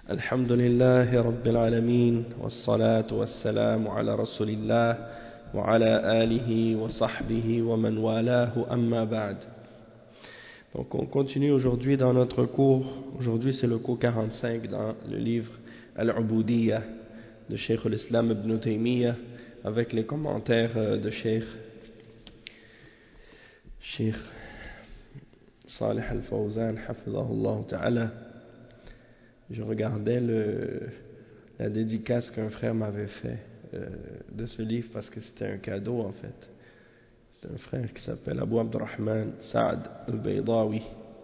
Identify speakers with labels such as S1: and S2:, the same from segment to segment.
S1: الحمد لله رب العالمين والصلاة والسلام على رسول الله وعلى آله وصحبه ومن والاه أما بعد. Donc on continue aujourd'hui dans notre cours. Aujourd'hui c'est le cours 45 dans le livre Al-Ubudiyya de Cheikh al-Islam ibn Taymiyyah avec les commentaires de Cheikh Salih al-Fawzan hafidhahullah ta'ala. Je regardais la dédicace qu'un frère m'avait fait de ce livre parce que c'était un cadeau en fait. C'est un frère qui s'appelle Abu Abdurrahman Saad al-Baydawi.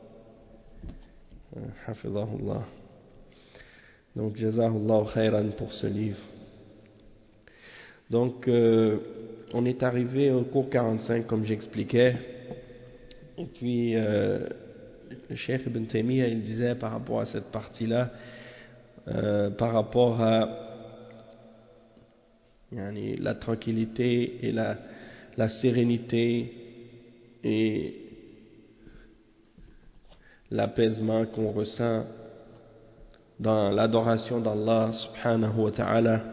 S1: Hafidhahullah. Donc, jazahullah khayran pour ce livre. Donc, on est arrivé au cours 45 comme j'expliquais. Et puis, le Cheikh Ibn Taymiyyah, il disait par rapport à cette partie-là, par rapport à la tranquillité et la sérénité et l'apaisement qu'on ressent dans l'adoration d'Allah subhanahu wa ta'ala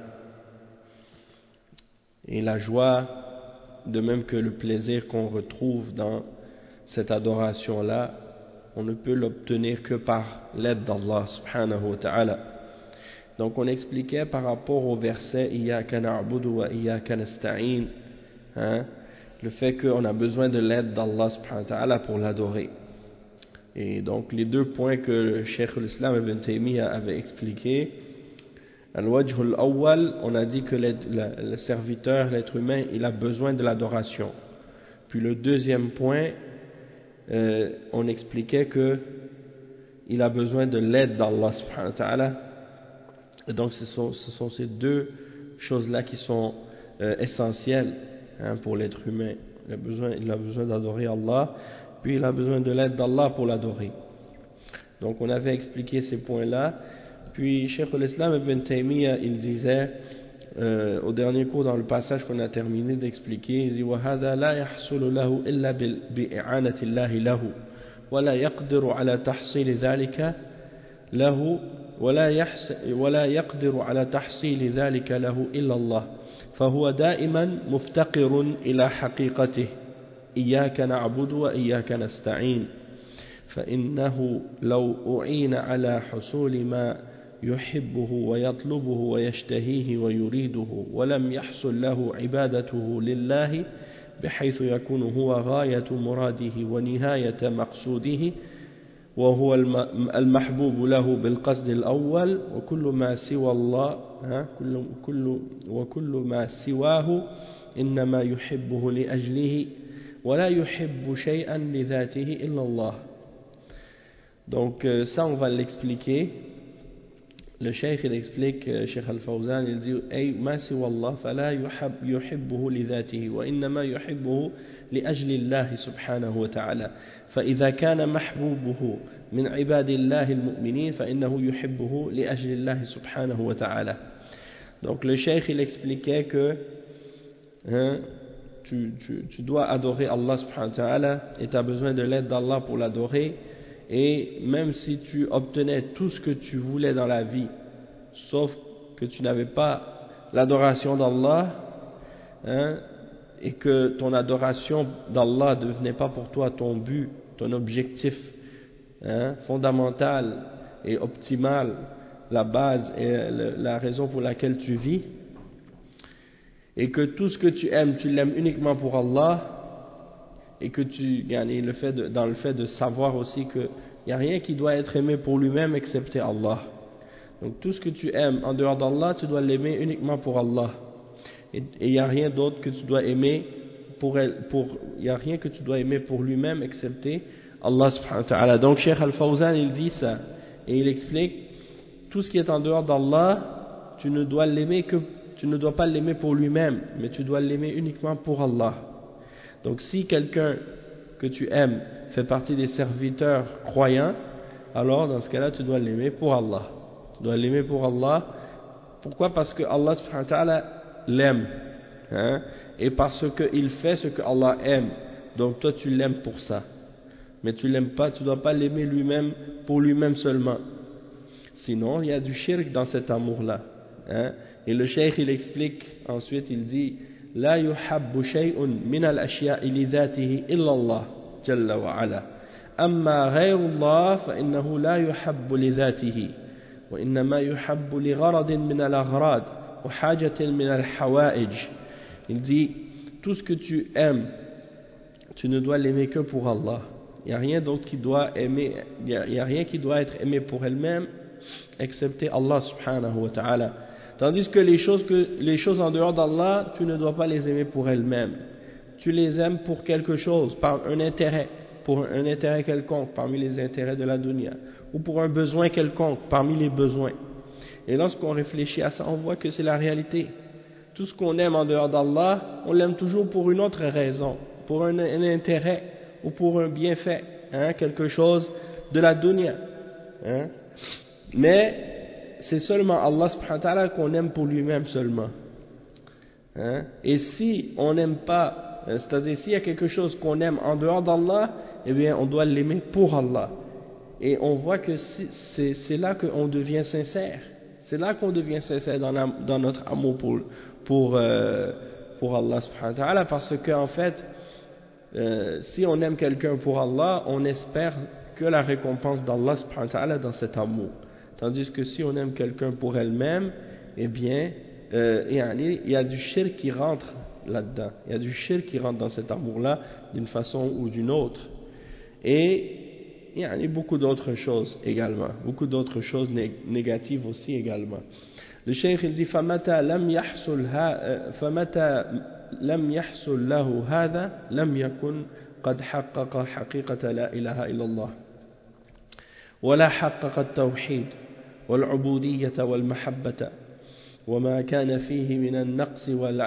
S1: et la joie, de même que le plaisir qu'on retrouve dans cette adoration-là, on ne peut l'obtenir que par l'aide d'Allah subhanahu wa ta'ala. Donc on expliquait par rapport au verset Iyyaka na'budu wa iyyaka nasta'in, le fait qu'on a besoin de l'aide d'Allah subhanahu wa ta'ala pour l'adorer. Et donc les deux points que le Cheikh al-Islam ibn Taymiyyah avait expliqués, al-wajh al-awwal, on a dit que le serviteur, l'être humain, il a besoin de l'adoration. Puis le deuxième point, on expliquait que il a besoin de l'aide d'Allah subhanahu wa ta'ala. Et donc ce sont ces deux choses-là qui sont essentielles pour l'être humain. Il a besoin d'adorer Allah, puis il a besoin de l'aide d'Allah pour l'adorer. Donc on avait expliqué ces points-là. Puis Cheikh al-Islam ibn Taymiyyah, il disait au dernier cours dans le passage qu'on a terminé d'expliquer, il dit وَهَذَا لَا يَحْصُلُ لَهُ إِلَّا بِإِعَانَةِ اللَّهِ لَهُ وَلَا يَقْدِرُ عَلَى تَحْصِيلِ ذَلِكَ له ولا يقدر على تحصيل ذلك له إلا الله فهو دائما مفتقر إلى حقيقته إياك نعبد وإياك نستعين فإنه لو أعين على حصول ما يحبه ويطلبه ويشتهيه ويريده ولم يحصل له عبادته لله بحيث يكون هو غاية مراده ونهاية مقصوده وهو المحبوب له بالقصد الأول وكل ما سوى الله وكل ما سواه إنما يحبه لأجله ولا يحب شيئا لذاته إلا الله. Donc ça on va l'expliquer. Le Cheikh il explique, Cheikh Al-Fawzan il dit أي ما سوى الله فلا يحبه لذاته وإنما يحبه لأجل الله سبحانه وتعالى فإذا كان محبوبه من عباد الله المؤمنين فإنه يحبه لأجل الله سبحانه وتعالى. Donc le Cheikh il expliquait que tu dois adorer Allah subhanahu wa ta'ala et tu as besoin de l'aide d'Allah pour l'adorer. Et même si tu obtenais tout ce que tu voulais dans la vie, sauf que tu n'avais pas l'adoration d'Allah, et que ton adoration d'Allah ne devenait pas pour toi ton but, ton objectif fondamental et optimal, la base et la raison pour laquelle tu vis, et que tout ce que tu aimes, tu l'aimes uniquement pour Allah, et que dans le fait de savoir aussi qu'il n'y a rien qui doit être aimé pour lui-même excepté Allah. Donc tout ce que tu aimes en dehors d'Allah, tu dois l'aimer uniquement pour Allah. Et il n'y a rien d'autre que tu dois aimer il n'y a rien que tu dois aimer pour lui-même excepté Allah subhanahu wa ta'ala. Donc Cheikh Al-Fawzan il dit ça et il explique tout ce qui est en dehors d'Allah, tu ne dois pas l'aimer pour lui-même, mais tu dois l'aimer uniquement pour Allah. Donc si quelqu'un que tu aimes fait partie des serviteurs croyants, alors dans ce cas-là tu dois l'aimer pour Allah. Tu dois l'aimer pour Allah. Pourquoi? Parce que Allah subhanahu wa ta'ala l'aime, et parce qu'il fait ce que Allah aime. Donc toi tu l'aimes pour ça. Mais tu l'aimes pas, tu dois pas l'aimer lui-même pour lui-même seulement. Sinon, il y a du shirk dans cet amour-là. Hein? Et le cheikh, il explique, ensuite, il dit لا يحب شيء من الأشياء لذاته إلا الله جل وعلا أما غير الله فإنه لا يحب لذاته وإنما يحب لغرض من الأغراض وحاجة من الحوائج. Il dit tout ce que tu aimes, tu ne dois l'aimer que pour Allah. Il n'y a rien d'autre qui doit aimer, il y a rien qui doit être aimé pour elle-même excepté Allah subhanahu wa ta'ala. Tandis que les choses en dehors d'Allah, tu ne dois pas les aimer pour elles-mêmes. Tu les aimes pour quelque chose, par un intérêt, pour un intérêt quelconque parmi les intérêts de la dunya, ou pour un besoin quelconque parmi les besoins. Et lorsqu'on réfléchit à ça, on voit que c'est la réalité. Tout ce qu'on aime en dehors d'Allah, on l'aime toujours pour une autre raison, pour un intérêt ou pour un bienfait, hein, quelque chose de la dunya. Hein. Mais c'est seulement Allah subhanahu wa ta'ala qu'on aime pour lui-même seulement. Hein? Et si on n'aime pas, c'est-à-dire s'il y a quelque chose qu'on aime en dehors d'Allah, eh bien on doit l'aimer pour Allah. Et on voit que c'est là qu'on devient sincère. C'est là qu'on devient sincère dans notre amour pour Allah subhanahu wa ta'ala, parce qu'en fait, si on aime quelqu'un pour Allah, on espère que la récompense d'Allah subhanahu wa ta'ala dans cet amour. Tandis que si on aime quelqu'un pour elle-même, eh bien, il y a du shirk qui rentre là-dedans. Il y a du shirk qui rentre dans cet amour-là, d'une façon ou d'une autre. Et il y a beaucoup d'autres choses également. Beaucoup d'autres choses négatives aussi également. Le cheikh il dit فَمَتَى لَمْ يَحْصُلْ لَهُ هَذَا لَمْ يَكُنْ قَدْ حَقَّقَ حَقِيقَةَ لَا إِلَهَ إِلَّا اللَّهِ ولا حقق التوحيد والعبودية والمحبة وما كان فيه من النقص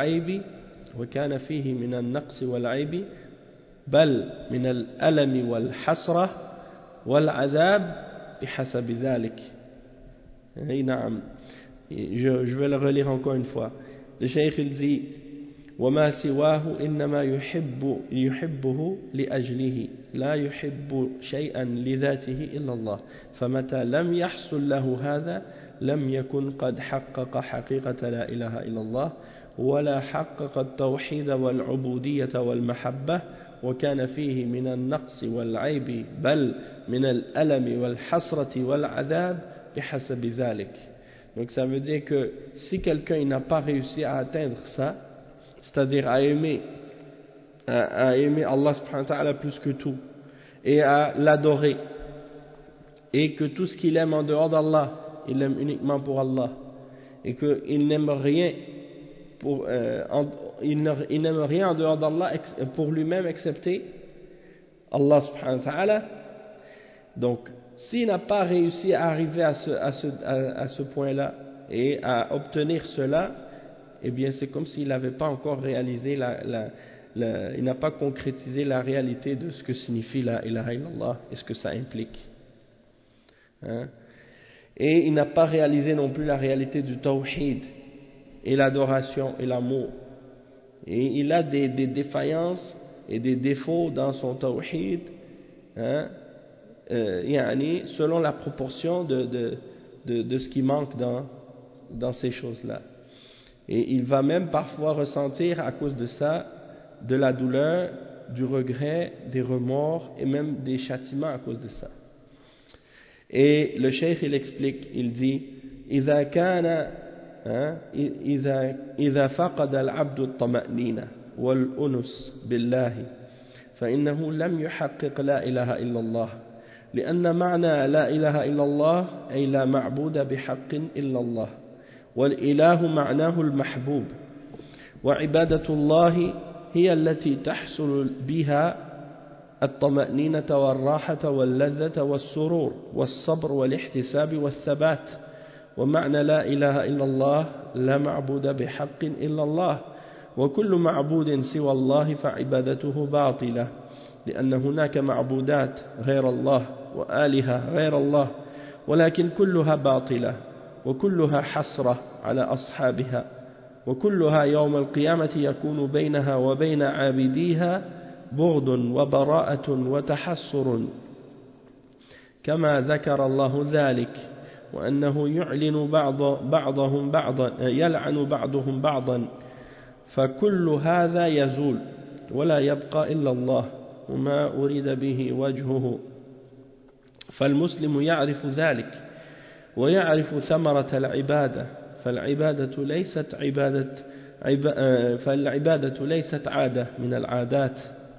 S1: والعيب بل من الألم والحسرة والعذاب بحسب ذلك. نعم, je vais le relire encore une fois. Le cheikh il dit وما سواه إنما يحبه لأجله لا يحب شيئا لذاته إلا الله فمتى لم يحصل له هذا لم يكن قد حقق حقيقة لا إله إلا الله ولا حقق التوحيد والعبودية والمحبة وكان فيه من النقص والعيب بل من الألم والحسرة والعذاب بحسب ذلك. Donc ça veut dire que si quelqu'un n'a pas réussi à atteindre ça, c'est-à-dire à aimer Allah subhanahu wa ta'ala plus que tout et à l'adorer, et que tout ce qu'il aime en dehors d'Allah il l'aime uniquement pour Allah, et qu'il n'aime rien il n'aime rien en dehors d'Allah pour lui-même excepté Allah subhanahu wa ta'ala. Donc s'il n'a pas réussi à arriver à ce point-là et à obtenir cela, eh bien c'est comme s'il n'avait pas encore réalisé il n'a pas concrétisé la réalité de ce que signifie la ilaha illallah et ce que ça implique. Hein? Et il n'a pas réalisé non plus la réalité du tawhid et l'adoration et l'amour. Et il a des défaillances et des défauts dans son tawhid, hein? Selon la proportion de ce qui manque dans ces choses-là. Et il va même parfois ressentir à cause de ça de la douleur, du regret, des remords et même des châtiments à cause de ça. Et le cheikh il explique, il dit إذا فقد العبد الطمأنينة والأنس بالله فإنه لم يحقق لا إله إلا الله لأن معنى لا إله إلا الله أي لا معبود بحق إلا الله والإله معناه المحبوب وعبادة الله هي التي تحصل بها الطمأنينة والراحة واللذة والسرور والصبر والاحتساب والثبات ومعنى لا إله إلا الله لا معبود بحق إلا الله وكل معبود سوى الله فعبادته باطلة لأن هناك معبودات غير الله وآلهة غير الله ولكن كلها باطلة وكلها حسرة على أصحابها وكلها يوم القيامة يكون بينها وبين عابديها بغض وبراءة وتحسر كما ذكر الله ذلك وأنه يعلن بعضهم بعضا يلعن بعضهم بعضا فكل هذا يزول ولا يبقى إلا الله وما أريد به وجهه فالمسلم يعرف ذلك ويعرف ثمرة العبادة فالعبادة ليست عادة من العادات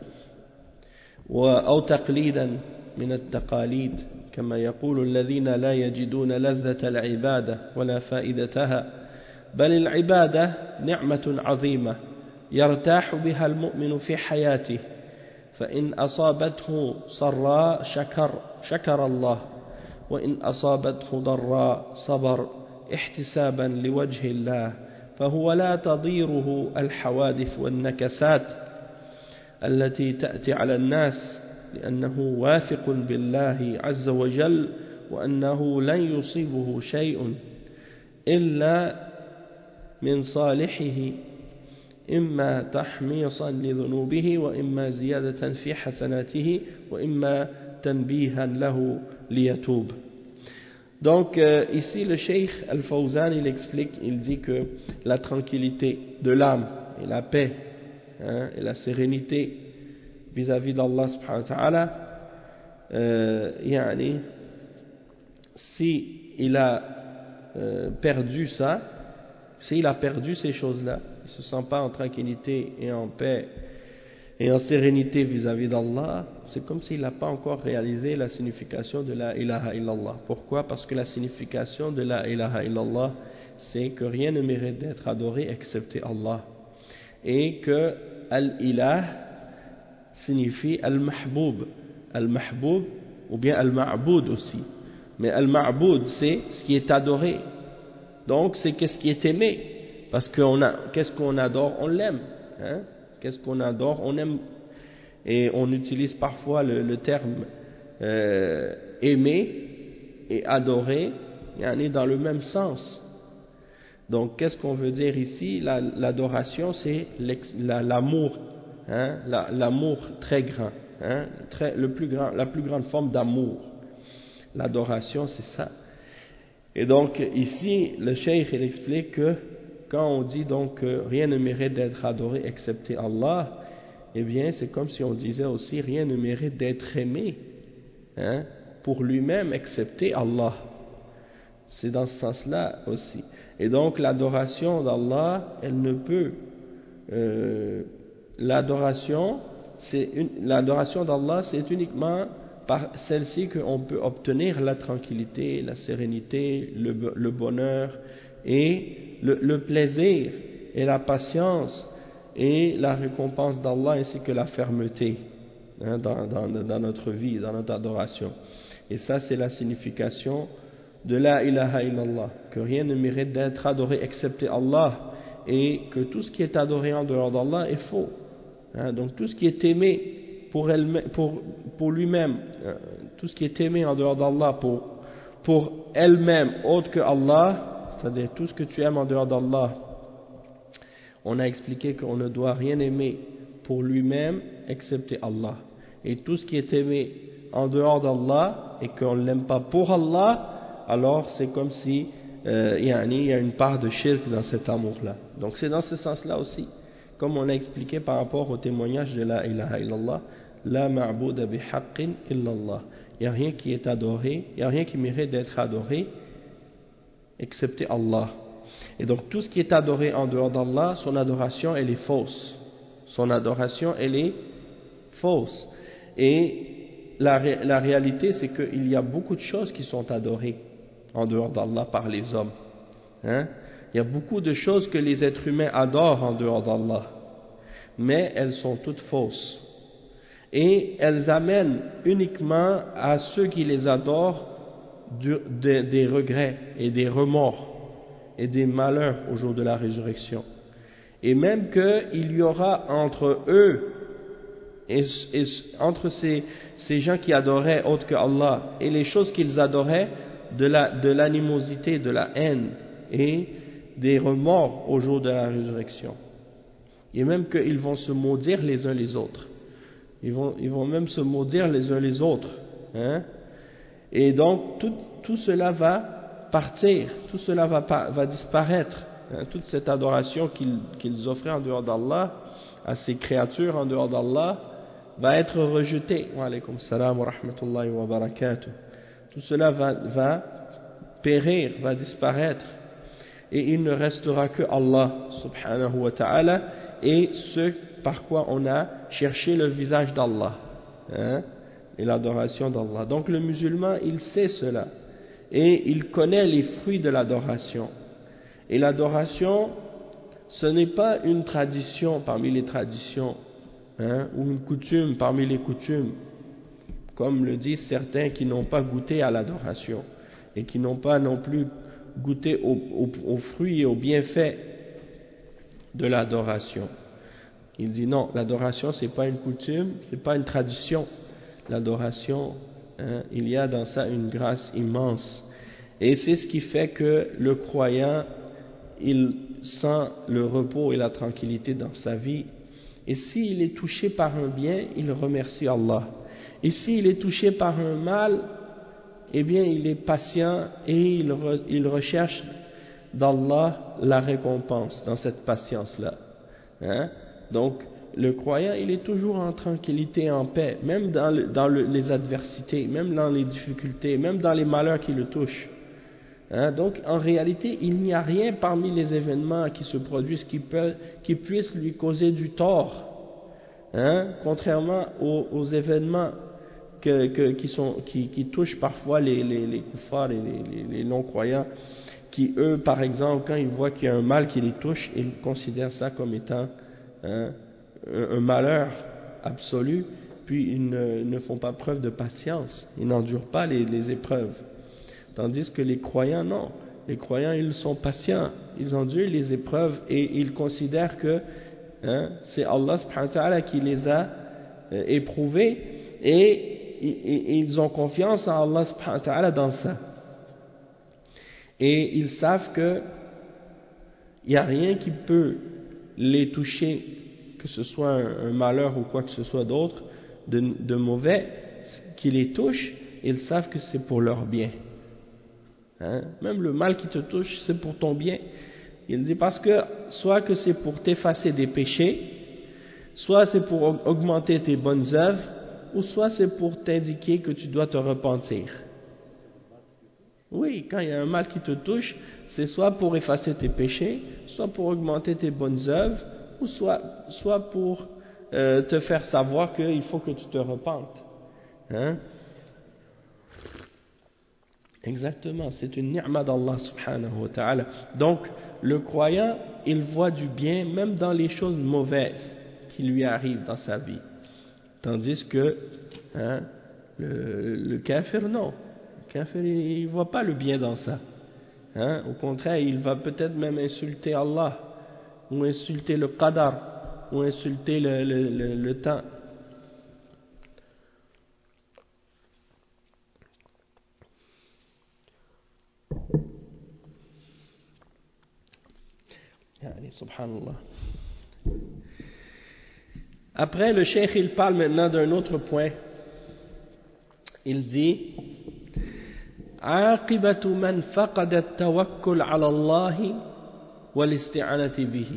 S1: أو تقليدا من التقاليد كما يقول الذين لا يجدون لذة العبادة ولا فائدتها بل العبادة نعمة عظيمة يرتاح بها المؤمن في حياته فإن أصابته سراء شكر الله وإن أصابته ضراء صبر احتسابا لوجه الله فهو لا تضيره الحوادث والنكسات التي تأتي على الناس لأنه واثق بالله عز وجل وأنه لن يصيبه شيء إلا من صالحه إما تحميصا لذنوبه وإما زيادة في حسناته وإما تنبيها له ليتوب. Donc ici le Cheikh Al-Fawzan il explique, il dit que la tranquillité de l'âme et la paix et la sérénité vis-à-vis d'Allah subhanahu wa ta'ala yani, si il a perdu ça, s'il a perdu ces choses-là, il ne se sent pas en tranquillité et en paix et en sérénité vis-à-vis d'Allah, c'est comme s'il n'a pas encore réalisé la signification de la ilaha illallah. Pourquoi? Parce que la signification de la ilaha illallah, c'est que rien ne mérite d'être adoré excepté Allah. Et que al-ilah signifie al-mahboub. Al-mahboub ou bien al-ma'boud aussi. Mais al-ma'boud, c'est ce qui est adoré. Donc c'est qu'est-ce qui est aimé. Parce que qu'est-ce qu'on adore, on l'aime. Hein? Qu'est-ce qu'on adore, on aime. Et on utilise parfois le terme aimer et adorer dans le même sens. Donc qu'est-ce qu'on veut dire ici? L'adoration, c'est l'amour, hein, l'amour très grand, hein, la plus grande forme d'amour. L'adoration, c'est ça. Et donc ici, le cheikh il explique que quand on dit donc que rien ne mérite d'être adoré excepté Allah, eh bien c'est comme si on disait aussi rien ne mérite d'être aimé, hein, pour lui-même excepté Allah. C'est dans ce sens-là aussi. Et donc l'adoration d'Allah, elle ne peut l'adoration d'Allah, c'est uniquement par celle-ci qu'on peut obtenir la tranquillité, la sérénité, le bonheur et le plaisir et la patience et la récompense d'Allah ainsi que la fermeté, hein, dans notre vie, dans notre adoration. Et ça c'est la signification de la ilaha illallah, que rien ne mérite d'être adoré excepté Allah et que tout ce qui est adoré en dehors d'Allah est faux, hein, donc tout ce qui est aimé pour lui-même, tout ce qui est aimé en dehors d'Allah pour elle-même autre que Allah, c'est-à-dire tout ce que tu aimes en dehors d'Allah, on a expliqué qu'on ne doit rien aimer pour lui-même excepté Allah. Et tout ce qui est aimé en dehors d'Allah et qu'on ne l'aime pas pour Allah, alors c'est comme si il y a une part de shirk dans cet amour-là. Donc c'est dans ce sens-là aussi, comme on a expliqué par rapport au témoignage de la ilaha illallah, la ma'bouda bihaqqin illallah. Il n'y a rien qui est adoré, il n'y a rien qui mérite d'être adoré excepté Allah. Et donc tout ce qui est adoré en dehors d'Allah, son adoration elle est fausse. Son adoration elle est fausse. Et la réalité c'est qu'il y a beaucoup de choses qui sont adorées en dehors d'Allah par les hommes. Hein? Il y a beaucoup de choses que les êtres humains adorent en dehors d'Allah. Mais elles sont toutes fausses. Et elles amènent uniquement à ceux qui les adorent des regrets et des remords et des malheurs au jour de la résurrection. Et même qu'il y aura entre eux et entre ces gens qui adoraient autre que Allah et les choses qu'ils adoraient de l'animosité, de la haine et des remords au jour de la résurrection. Et même qu'ils vont se maudire les uns les autres. Ils vont même se maudire les uns les autres. Hein? Et donc tout cela va partir, tout cela va disparaître, hein, toute cette adoration qu'ils offraient en dehors d'Allah, à ces créatures en dehors d'Allah, va être rejetée. Wa alaykum salam wa rahmatullahi wa barakatuh. Tout cela va périr, va disparaître, et il ne restera que Allah subhanahu wa ta'ala et ce par quoi on a cherché le visage d'Allah, hein, et l'adoration d'Allah. Donc le musulman, il sait cela et il connaît les fruits de l'adoration. Et l'adoration, ce n'est pas une tradition parmi les traditions, hein, ou une coutume parmi les coutumes, comme le disent certains qui n'ont pas goûté à l'adoration et qui n'ont pas non plus goûté aux fruits et aux bienfaits de l'adoration. Il dit non, l'adoration c'est pas une coutume, c'est pas une tradition. L'adoration, hein, il y a dans ça une grâce immense. Et c'est ce qui fait que le croyant, il sent le repos et la tranquillité dans sa vie. Et s'il est touché par un bien, il remercie Allah. Et s'il est touché par un mal, eh bien il est patient et il recherche d'Allah la récompense dans cette patience-là. Hein? Donc le croyant, il est toujours en tranquillité, en paix, même dans les adversités, même dans les difficultés, même dans les malheurs qui le touchent. Hein? Donc en réalité, il n'y a rien parmi les événements qui se produisent qui puisse lui causer du tort. Hein? Contrairement aux événements qui touchent parfois les kuffars et les non-croyants, qui eux, par exemple, quand ils voient qu'il y a un mal qui les touche, ils considèrent ça comme étant un malheur absolu, puis ils ne font pas preuve de patience, ils n'endurent pas les épreuves. Tandis que les croyants, non. Les croyants, ils sont patients, ils endurent les épreuves et ils considèrent que c'est Allah subhanahu wa ta'ala qui les a éprouvés et ils ont confiance en Allah subhanahu wa ta'ala dans ça. Et ils savent que il n'y a rien qui peut les toucher, que ce soit un malheur ou quoi que ce soit d'autre, de mauvais, qui les touche, ils savent que c'est pour leur bien. Hein? Même le mal qui te touche, c'est pour ton bien. Il dit parce que, soit que c'est pour t'effacer des péchés, soit c'est pour augmenter tes bonnes œuvres, ou soit c'est pour t'indiquer que tu dois te repentir. Oui, quand il y a un mal qui te touche, c'est soit pour effacer tes péchés, soit pour augmenter tes bonnes œuvres, ou soit pour te faire savoir qu'il faut que tu te repentes. Hein? Exactement, c'est une ni'ma d'Allah subhanahu wa ta'ala. Donc, le croyant, il voit du bien même dans les choses mauvaises qui lui arrivent dans sa vie. Tandis que le kafir, non. Le kafir, il ne voit pas le bien dans ça. Hein? Au contraire, il va peut-être même insulter Allah, ou insulter le qadar, ou insulter le temps. Allez, subhanallah. Après, le cheikh, il parle maintenant d'un autre point. Il dit عاقبة من فقد التوكل على الله والاستعانة به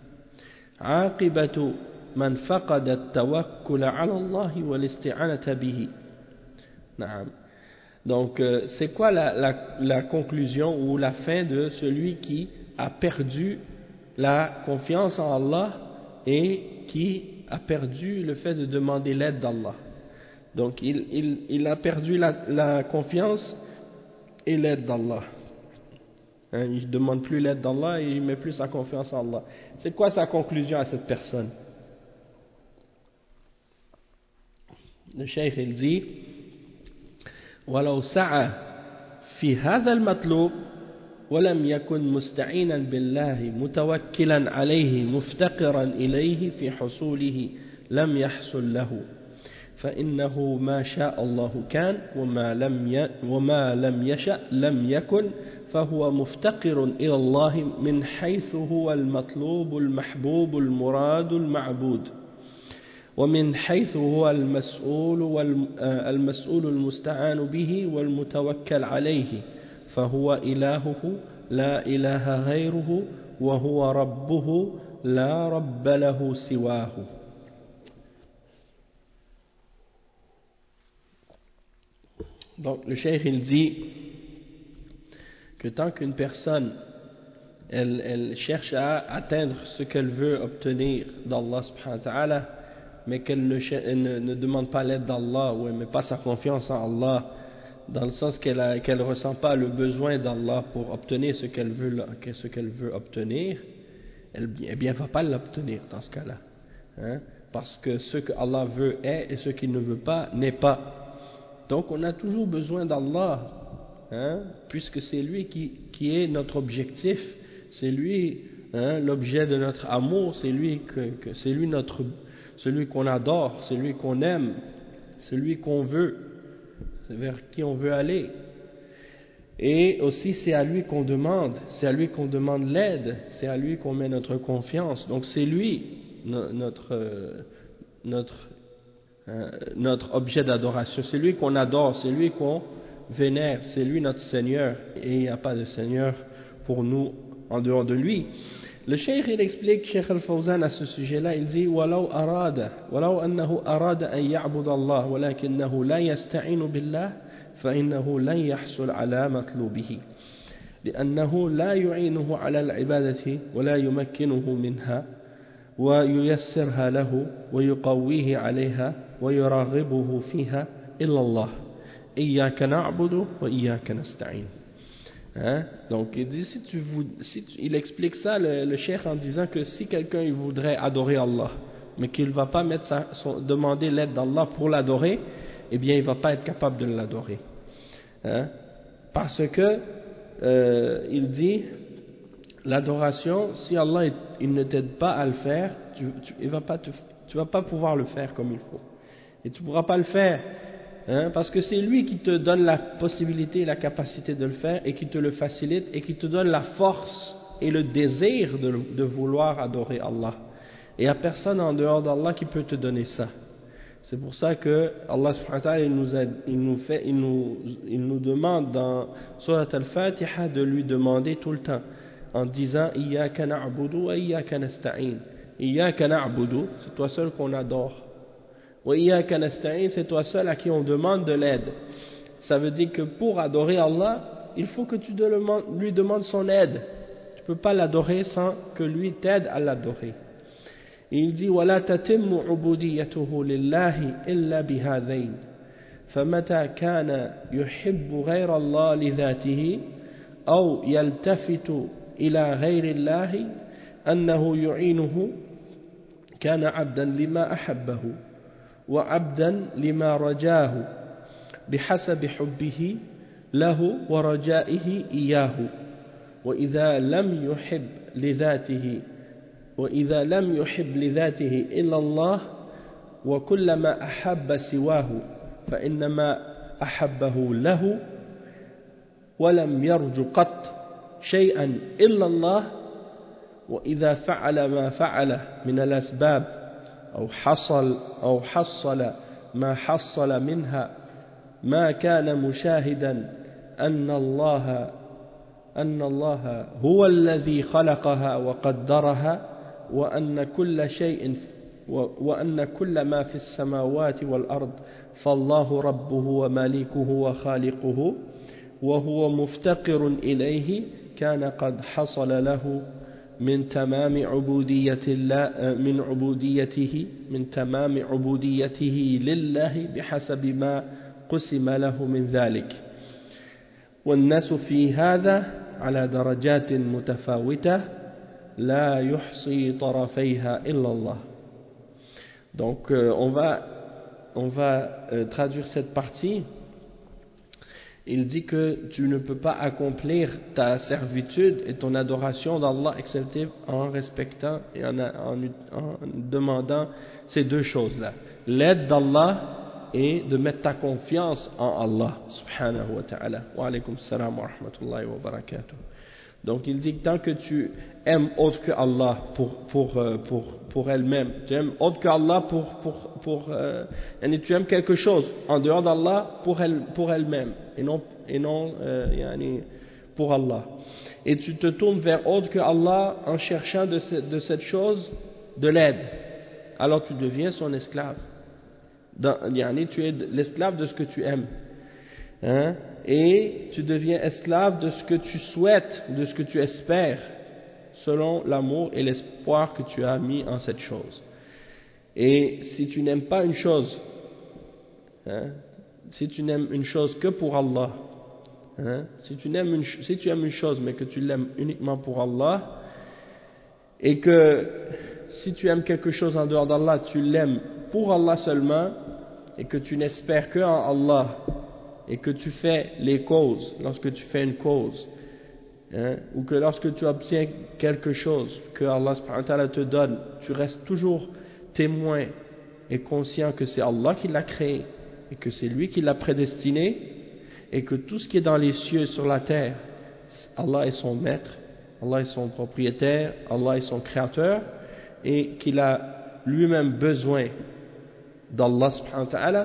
S1: عاقبة من فقد التوكل على الله والاستعانة به. نعم. Donc c'est quoi la conclusion ou la fin de celui qui a perdu la confiance en Allah et qui a perdu le fait de demander l'aide d'Allah? Donc il a perdu la confiance et l'aide d'Allah. Hein, il ne demande plus l'aide d'Allah et il ne met plus sa confiance en Allah. C'est quoi sa conclusion à cette personne? Le cheikh il dit ولو سعى في هذا المطلوب ولم يكن مستعينا بالله متوكلا عليه مفتقرا إليه في حصوله لم يحصل له فإنه ما شاء الله كان وما لم يشأ لم يكن فهو مفتقر إلى الله من حيث هو المطلوب المحبوب المراد المعبود ومن حيث هو المسؤول المستعان به والمتوكل عليه فهو إلهه لا إله غيره وهو ربه لا رب له سواه. Donc le cheikh il dit que tant qu'une personne elle cherche à atteindre ce qu'elle veut obtenir d'Allah subhanahu wa ta'ala, mais qu'elle ne demande pas l'aide d'Allah, ou elle ne met pas sa confiance en Allah, dans le sens qu'elle ne ressent pas le besoin d'Allah pour obtenir ce qu'elle veut obtenir, eh bien elle ne va pas l'obtenir dans ce cas-là, hein? Parce que ce que Allah veut est, et ce qu'il ne veut pas n'est pas. Donc on a toujours besoin d'Allah, hein? Puisque c'est lui qui est notre objectif, c'est lui, hein, l'objet de notre amour, c'est lui c'est lui celui qu'on adore, c'est lui qu'on aime, c'est lui qu'on veut, c'est vers qui on veut aller. Et aussi c'est à lui qu'on demande l'aide, c'est à lui qu'on met notre confiance. Donc c'est lui notre objet d'adoration, c'est lui qu'on adore, c'est lui qu'on vénère, c'est lui notre Seigneur, et il n'y a pas de Seigneur pour nous en dehors de lui. Le cheikh il explique, Cheikh Al-Fawzan à ce sujet-là, il dit ولو أنه أراد أن يعبد الله ولكنه لا يستعين بالله فإنه لن يحصل على مطلوبه لأنه لا يعينه على العبادة ولا يمكنه منها وييسرها له ويقويه عليها ويراغبه فيها إلا الله إياك نعبد وإياك نستعين. Hein? Donc il dit il explique ça le cheikh en disant que si quelqu'un il voudrait adorer Allah mais qu'il ne va pas demander l'aide d'Allah pour l'adorer, eh bien il ne va pas être capable de l'adorer, hein? Parce que il dit l'adoration, si Allah il ne t'aide pas à le faire, tu vas pas pouvoir le faire comme il faut, et tu ne pourras pas le faire, hein, parce que c'est lui qui te donne la possibilité et la capacité de le faire, et qui te le facilite, et qui te donne la force et le désir de vouloir adorer Allah. Et il n'y a personne en dehors d'Allah qui peut te donner ça. C'est pour ça que Allah subhanahu wa ta'ala il nous demande dans Surat Al-Fatiha de lui demander tout le temps en disant Iyyaka na'budu wa iyyaka nasta'in. Iyyaka na'budu, c'est toi seul qu'on adore. Wa iyyaka nasta'in, c'est toi seul à qui on demande de l'aide. Ça veut dire que pour adorer Allah, il faut que tu lui demandes son aide. Tu ne peux pas l'adorer sans que lui t'aide à l'adorer. Et il dit ولا تتم عبوديته لله إلا بهذين فمتى كان يحب غير الله لذاته أو يلتفت إلى غير الله أنه يعينه كان عبدا لما أحبه وعبدا لما رجاه بحسب حبه له ورجائه إياه وإذا لم يحب لذاته إلا الله وكلما أحب سواه فإنما أحبه له ولم يرج قط شيئا إلا الله وإذا فعل ما فعل من الأسباب أو حصل ما حصل منها ما كان مشاهدا أن الله هو الذي خلقها وقدرها وأن كل ما في السماوات والأرض فالله ربه ومالكه وخالقه وهو مفتقر إليه كان قد حصل له من تمام عبوديته لله بحسب ما قسم له من ذلك والناس في هذا على درجات متفاوتة لا يحصي طرفيها إلا الله. Donc on va traduire cette partie. Il dit que tu ne peux pas accomplir ta servitude et ton adoration d'Allah excepté en respectant et en demandant ces deux choses-là, l'aide d'Allah et de mettre ta confiance en Allah subhanahu wa ta'ala. Wa alaykum salam wa rahmatullahi wa barakatuh. Donc il dit que tant que tu aimes autre que Allah pour elle-même, tu aimes autre que Allah tu aimes quelque chose en dehors d'Allah pour elle-même et non pour Allah. Et tu te tournes vers autre que Allah en cherchant de cette chose de l'aide. Alors tu deviens son esclave. Tu es l'esclave de ce que tu aimes. Hein? Et tu deviens esclave de ce que tu souhaites, de ce que tu espères, selon l'amour et l'espoir que tu as mis en cette chose. Et si tu n'aimes pas une chose, si tu n'aimes une chose que pour Allah, si tu aimes une chose mais que tu l'aimes uniquement pour Allah, et que si tu aimes quelque chose en dehors d'Allah, tu l'aimes pour Allah seulement, et que tu n'espères que en Allah, et que tu fais les causes, lorsque tu fais une cause, ou que lorsque tu obtiens quelque chose que Allah subhanahu wa ta'ala te donne, tu restes toujours témoin et conscient que c'est Allah qui l'a créé, et que c'est lui qui l'a prédestiné, et que tout ce qui est dans les cieux, sur la terre, Allah est son maître, Allah est son propriétaire, Allah est son créateur, et qu'il a lui-même besoin d'Allah subhanahu wa ta'ala,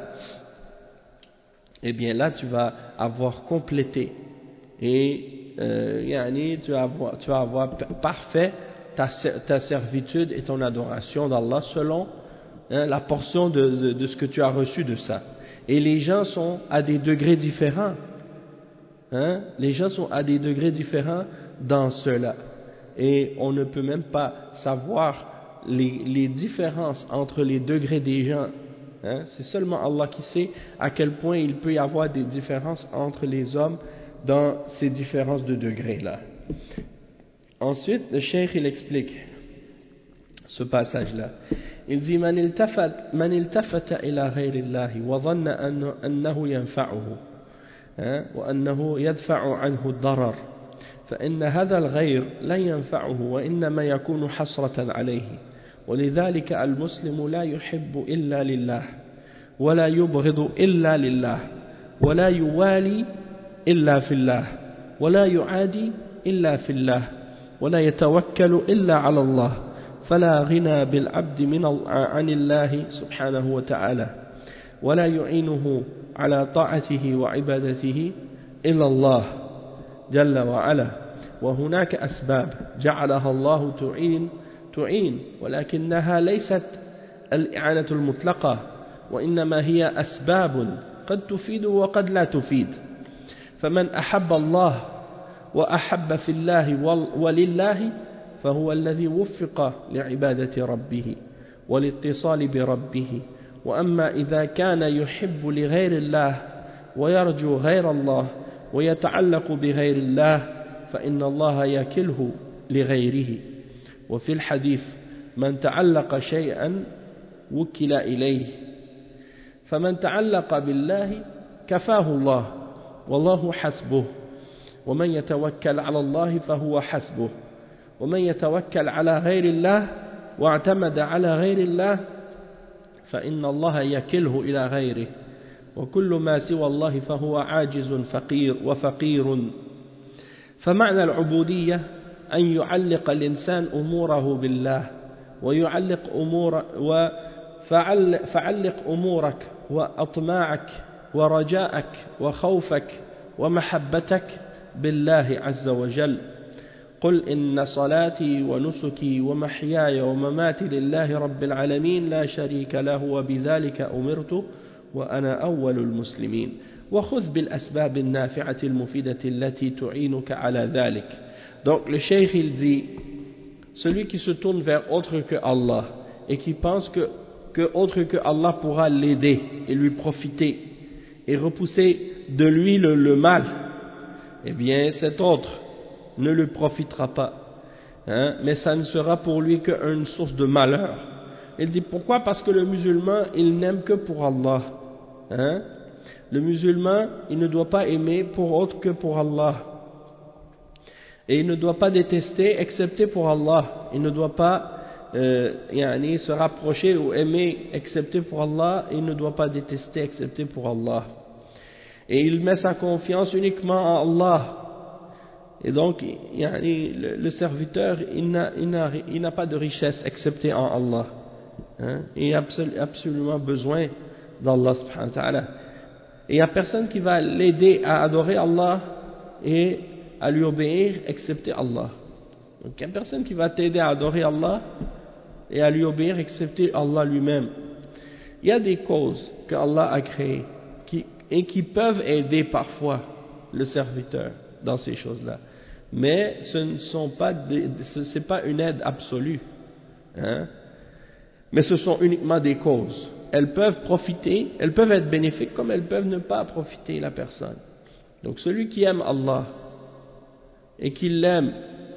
S1: eh bien là tu vas avoir complété et tu vas avoir parfait ta servitude et ton adoration d'Allah selon la portion de ce que tu as reçu de ça. Et les gens sont à des degrés différents. Les gens sont à des degrés différents dans cela. Et on ne peut même pas savoir les différences entre les degrés des gens. C'est seulement Allah qui sait à quel point il peut y avoir des différences entre les hommes dans ces différences de degrés là. Ensuite, le cheikh il explique ce passage là. Il dit man iltafata ila ghayri Allah wa dhanna annahu yanfa'uhu wa annahu yadfa'u anhu ad-darar fa inna hadha al-ghayr la yanfa'uhu wa innama yakunu hasratan alayhi. ولذلك المسلم لا يحب إلا لله ولا يبغض إلا لله ولا يوالي إلا في الله ولا يعادي إلا في الله ولا يتوكل إلا على الله فلا غنى بالعبد عن الله سبحانه وتعالى ولا يعينه على طاعته وعبادته إلا الله جل وعلا وهناك أسباب جعلها الله تعين ولكنها ليست الإعانة المطلقة وإنما هي أسباب قد تفيد وقد لا تفيد فمن أحب الله وأحب في الله ولله فهو الذي وفق لعبادة ربه والاتصال بربه وأما إذا كان يحب لغير الله ويرجو غير الله ويتعلق بغير الله فإن الله يكله لغيره وفي الحديث من تعلق شيئا وكل إليه فمن تعلق بالله كفاه الله والله حسبه ومن يتوكل على الله فهو حسبه ومن يتوكل على غير الله واعتمد على غير الله فإن الله يكله إلى غيره وكل ما سوى الله فهو عاجز وفقير فمعنى العبودية أن يعلق الإنسان أموره بالله فعلق أمورك وأطماعك ورجاءك وخوفك ومحبتك بالله عز وجل قل إن صلاتي ونسكي ومحياي ومماتي لله رب العالمين لا شريك له وبذلك أمرت وأنا أول المسلمين وخذ بالأسباب النافعة المفيدة التي تعينك على ذلك. Donc le cheikh il dit, celui qui se tourne vers autre que Allah et qui pense que autre que Allah pourra l'aider et lui profiter et repousser de lui le mal, eh bien cet autre ne lui profitera pas, mais ça ne sera pour lui qu'une source de malheur. Il dit pourquoi? Parce que le musulman il n'aime que pour Allah. Le musulman il ne doit pas aimer pour autre que pour Allah. Et il ne doit pas détester excepté pour Allah. Il ne doit pas se rapprocher ou aimer excepté pour Allah. Il ne doit pas détester excepté pour Allah. Et il met sa confiance uniquement en Allah. Et donc, le serviteur, il n'a pas de richesse excepté en Allah. Il a absolument besoin d'Allah subhanahu wa ta'ala. Et il n'y a personne qui va l'aider à adorer Allah et à lui obéir excepté Allah. Donc il n'y a personne qui va t'aider à adorer Allah et à lui obéir excepté Allah lui-même. Il y a des causes que Allah a créées et qui peuvent aider parfois le serviteur dans ces choses-là. Mais ce ne sont pas c'est pas une aide absolue. Hein? Mais ce sont uniquement des causes. Elles peuvent profiter, elles peuvent être bénéfiques comme elles peuvent ne pas profiter la personne. Donc celui qui aime Allah et qui l'aime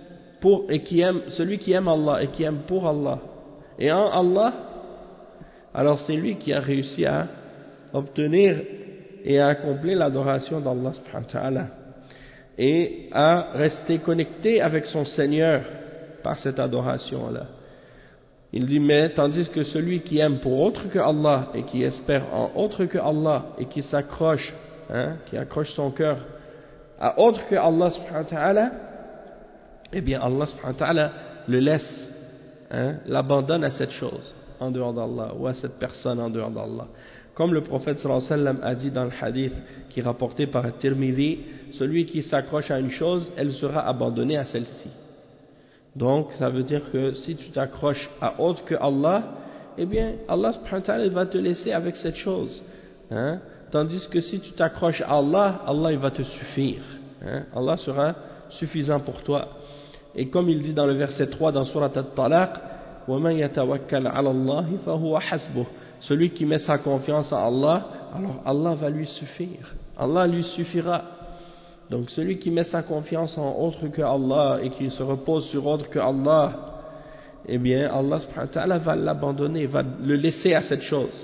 S1: celui qui aime Allah et qui aime pour Allah et en Allah, alors c'est lui qui a réussi à obtenir et à accomplir l'adoration d'Allah subhanahu wa ta'ala et à rester connecté avec son Seigneur par cette adoration-là. Il dit, mais tandis que celui qui aime pour autre que Allah et qui espère en autre que Allah et qui s'accroche, qui accroche son cœur à autre que Allah subhanahu wa ta'ala, eh bien Allah subhanahu wa ta'ala le laisse, l'abandonne à cette chose en dehors d'Allah ou à cette personne en dehors d'Allah. Comme le prophète sallallahu alayhi wa sallam a dit dans le hadith qui est rapporté par Tirmidhi, celui qui s'accroche à une chose, elle sera abandonnée à celle-ci. Donc ça veut dire que si tu t'accroches à autre que Allah, eh bien Allah subhanahu wa ta'ala va te laisser avec cette chose. Tandis que si tu t'accroches à Allah, Allah il va te suffire. Allah sera suffisant pour toi. Et comme il dit dans le verset 3 dans Surat At-Talaq, وَمَنْ يَتَوَكَّلْ عَلَى اللَّهِ فَهُوَ حَسْبُهُ. Celui qui met sa confiance en Allah, alors Allah va lui suffire. Allah lui suffira. Donc celui qui met sa confiance en autre que Allah et qui se repose sur autre que Allah, eh bien Allah subhanahu wa ta'ala va l'abandonner, va le laisser à cette chose.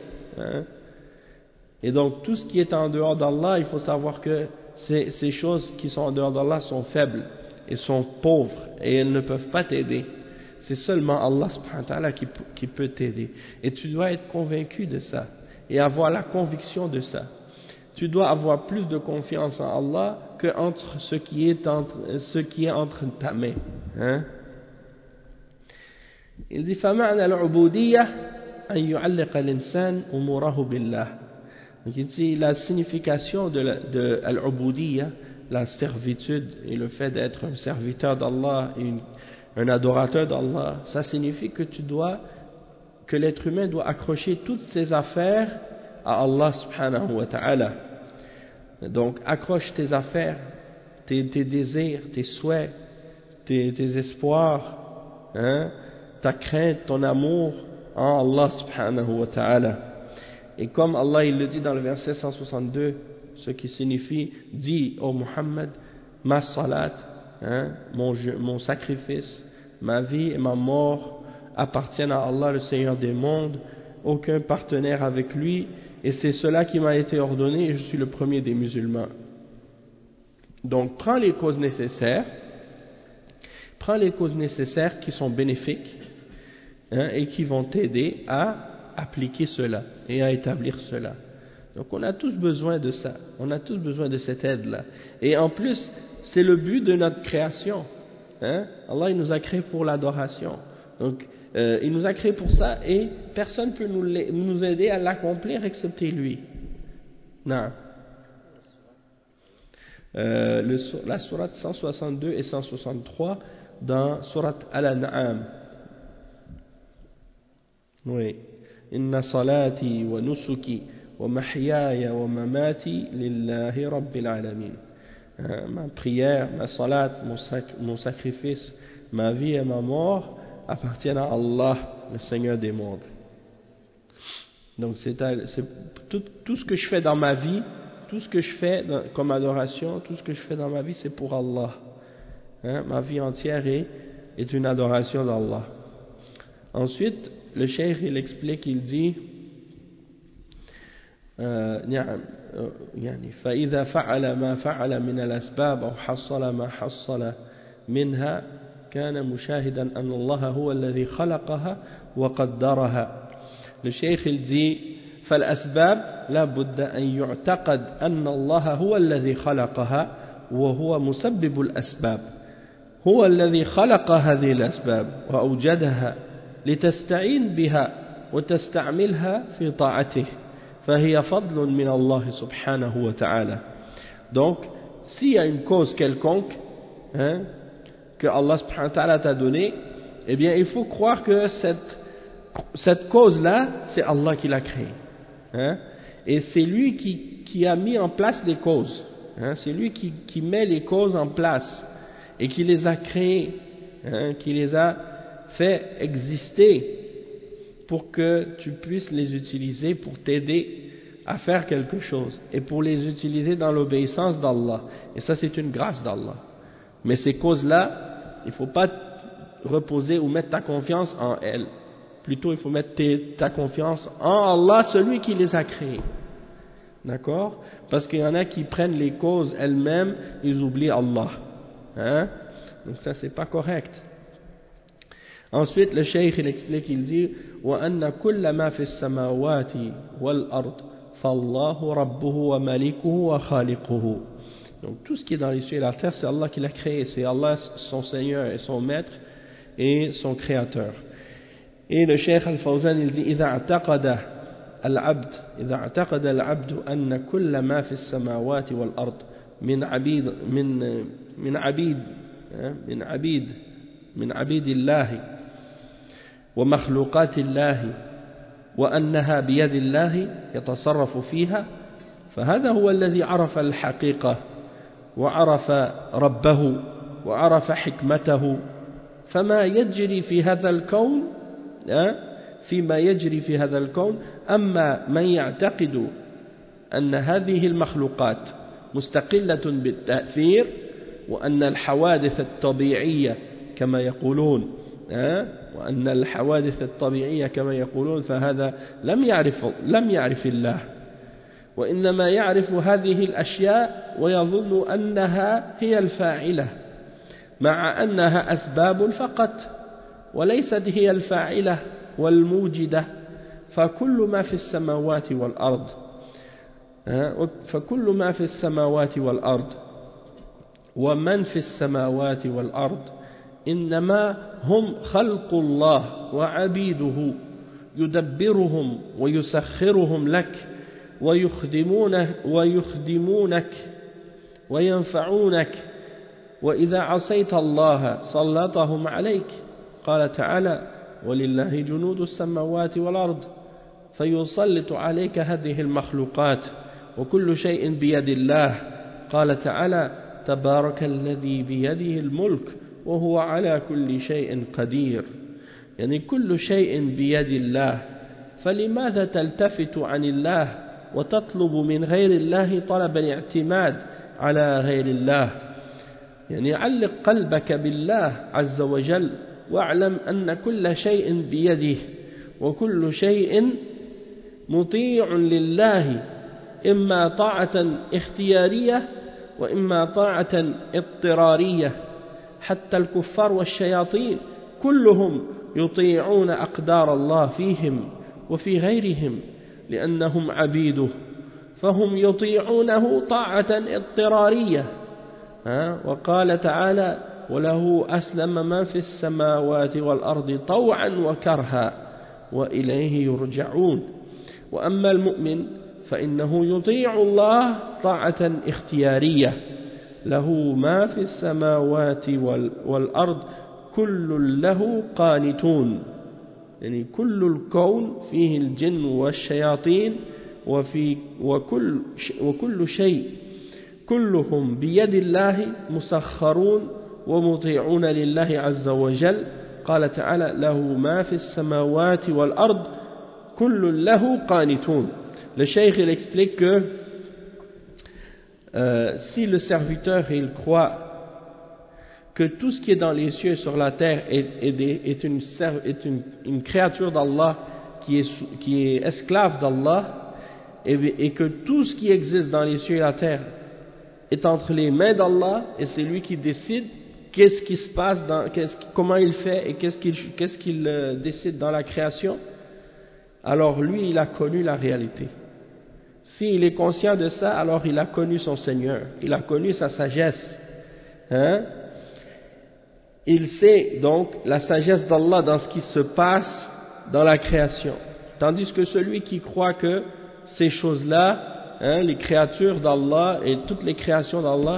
S1: Et donc tout ce qui est en dehors d'Allah, il faut savoir que ces choses qui sont en dehors d'Allah sont faibles et sont pauvres et elles ne peuvent pas t'aider. C'est seulement Allah subhanahu wa ta'ala qui peut t'aider. Et tu dois être convaincu de ça et avoir la conviction de ça. Tu dois avoir plus de confiance en Allah que entre ce qui est entre ta main. Il dit فَمَعْنَى الْعُبُودِيَّةِ أَنْ يُعَلِّقَ الْإِنسَانُ أُمُورَهُ بِاللَّهِ. Donc il dit la signification de al-ubudiyya, la servitude et le fait d'être un serviteur d'Allah et un adorateur d'Allah, ça signifie que l'être humain doit accrocher toutes ses affaires à Allah subhanahu wa ta'ala. Donc accroche tes affaires, tes désirs, tes souhaits, tes espoirs, ta crainte, ton amour en Allah subhanahu wa ta'ala. Et comme Allah il le dit dans le verset 162, ce qui signifie, dis ô Muhammad, ma salat, mon sacrifice, ma vie et ma mort appartiennent à Allah le Seigneur des mondes, aucun partenaire avec lui, et c'est cela qui m'a été ordonné et je suis le premier des musulmans. Donc prends les causes nécessaires qui sont bénéfiques et qui vont t'aider à appliquer cela et à établir cela. Donc on a tous besoin de ça, on a tous besoin de cette aide-là. Et en plus, c'est le but de notre création. Allah il nous a créés pour l'adoration. Donc il nous a créés pour ça et personne ne peut nous aider à l'accomplir excepté lui. Non. La sourate 162 et 163 dans sourate Al-An'am. Oui. Inna salati wa nusuki wa mahyaya wa mamati lillahi rabbil alamin. Ma prière, ma salat, mon sacrifice, ma vie et ma mort appartiennent à Allah, le Seigneur des mondes. Donc c'est tout ce que je fais dans ma vie, tout ce que je fais comme adoration, tout ce que je fais dans ma vie, c'est pour Allah. Ma vie entière est une adoration d'Allah. Ensuite, le cheikh il explique, il dit يعني فإذا فعل ما فعل من الأسباب أو حصل ما حصل منها كان مشاهدا أن الله هو الذي خلقها وقدرها. Le cheikh il dit فالأسباب لا بد أن يعتقد أن الله هو الذي خلقها وهو مسبب الأسباب، هو الذي خلق هذه الأسباب وأوجدها لتستعين بها وتستعملها في طاعته فهي فضل من الله سبحانه وتعالى. Donc s'il y a une cause quelconque, hein, que Allah subhanahu wa ta'ala t'a donné, eh bien il faut croire que cette cause-là, c'est Allah qui l'a créée. Hein, et c'est lui qui a mis en place les causes. Hein, c'est lui qui met les causes en place et qui les a créées, hein, qui les a fait exister pour que tu puisses les utiliser pour t'aider à faire quelque chose et pour les utiliser dans l'obéissance d'Allah. Et ça, c'est une grâce d'Allah. Mais ces causes-là, il ne faut pas reposer ou mettre ta confiance en elles. Plutôt, il faut mettre ta confiance en Allah, celui qui les a créées. D'accord? Parce qu'il y en a qui prennent les causes elles-mêmes, ils oublient Allah. Hein? Donc ça, c'est pas correct. Ensuite, le cheikh, il explique, il dit وَأَنَّ كُلَّ مَا فِي السَّمَاوَاتِ وَالْأَرْضِ فَاللَّهُ رَبُّهُ وَمَلِكُهُ وَخَالِقُهُ. Donc tout ce qui est dans les cieux et la terre, c'est Allah qui l'a créé. C'est Allah, son Seigneur et son Maître et son Créateur. Et le cheikh Al-Fawzan, il dit إِذَا اعتقد العبد أن كل ما في السماوات والأرض من عبيد الله ومخلوقات الله وأنها بيد الله يتصرف فيها فهذا هو الذي عرف الحقيقة وعرف ربه وعرف حكمته فيما يجري في هذا الكون أما من يعتقد أن هذه المخلوقات مستقلة بالتأثير وأن الحوادث الطبيعية كما يقولون فهذا لم يعرف الله وإنما يعرف هذه الأشياء ويظن أنها هي الفاعلة مع أنها أسباب فقط وليست هي الفاعلة والموجدة فكل ما في السماوات والأرض ومن في السماوات والأرض إنما هم خلق الله وعبيده يدبرهم ويسخرهم لك ويخدمونك وينفعونك وإذا عصيت الله سلطهم عليك قال تعالى ولله جنود السماوات والأرض فيسلط عليك هذه المخلوقات وكل شيء بيد الله قال تعالى تبارك الذي بيده الملك وهو على كل شيء قدير يعني كل شيء بيد الله فلماذا تلتفت عن الله وتطلب من غير الله طلب الاعتماد على غير الله يعني علق قلبك بالله عز وجل واعلم أن كل شيء بيده وكل شيء مطيع لله إما طاعة اختيارية وإما طاعة اضطرارية حتى الكفار والشياطين كلهم يطيعون أقدار الله فيهم وفي غيرهم لأنهم عبيده فهم يطيعونه طاعة اضطرارية وقال تعالى وله أسلم ما في السماوات والأرض طوعا وكرها وإليه يرجعون وأما المؤمن فإنه يطيع الله طاعة اختيارية له ما في السماوات والأرض كل له قانتون يعني كل الكون فيه الجن والشياطين وكل شيء كلهم بيد الله مسخرون ومطيعون لله عز وجل قال تعالى له ما في السماوات والأرض كل له قانتون. Le cheikh il explique que si le serviteur il croit que tout ce qui est dans les cieux et sur la terre est une créature d'Allah qui est esclave d'Allah et que tout ce qui existe dans les cieux et la terre est entre les mains d'Allah et c'est lui qui décide qu'est-ce qui se passe, comment il fait et qu'est-ce qu'il décide dans la création, alors lui il a connu la réalité. S'il est conscient de ça, alors il a connu son Seigneur, il a connu sa sagesse. Il sait donc la sagesse d'Allah dans ce qui se passe dans la création. Tandis que celui qui croit que ces choses-là, les créatures d'Allah et toutes les créations d'Allah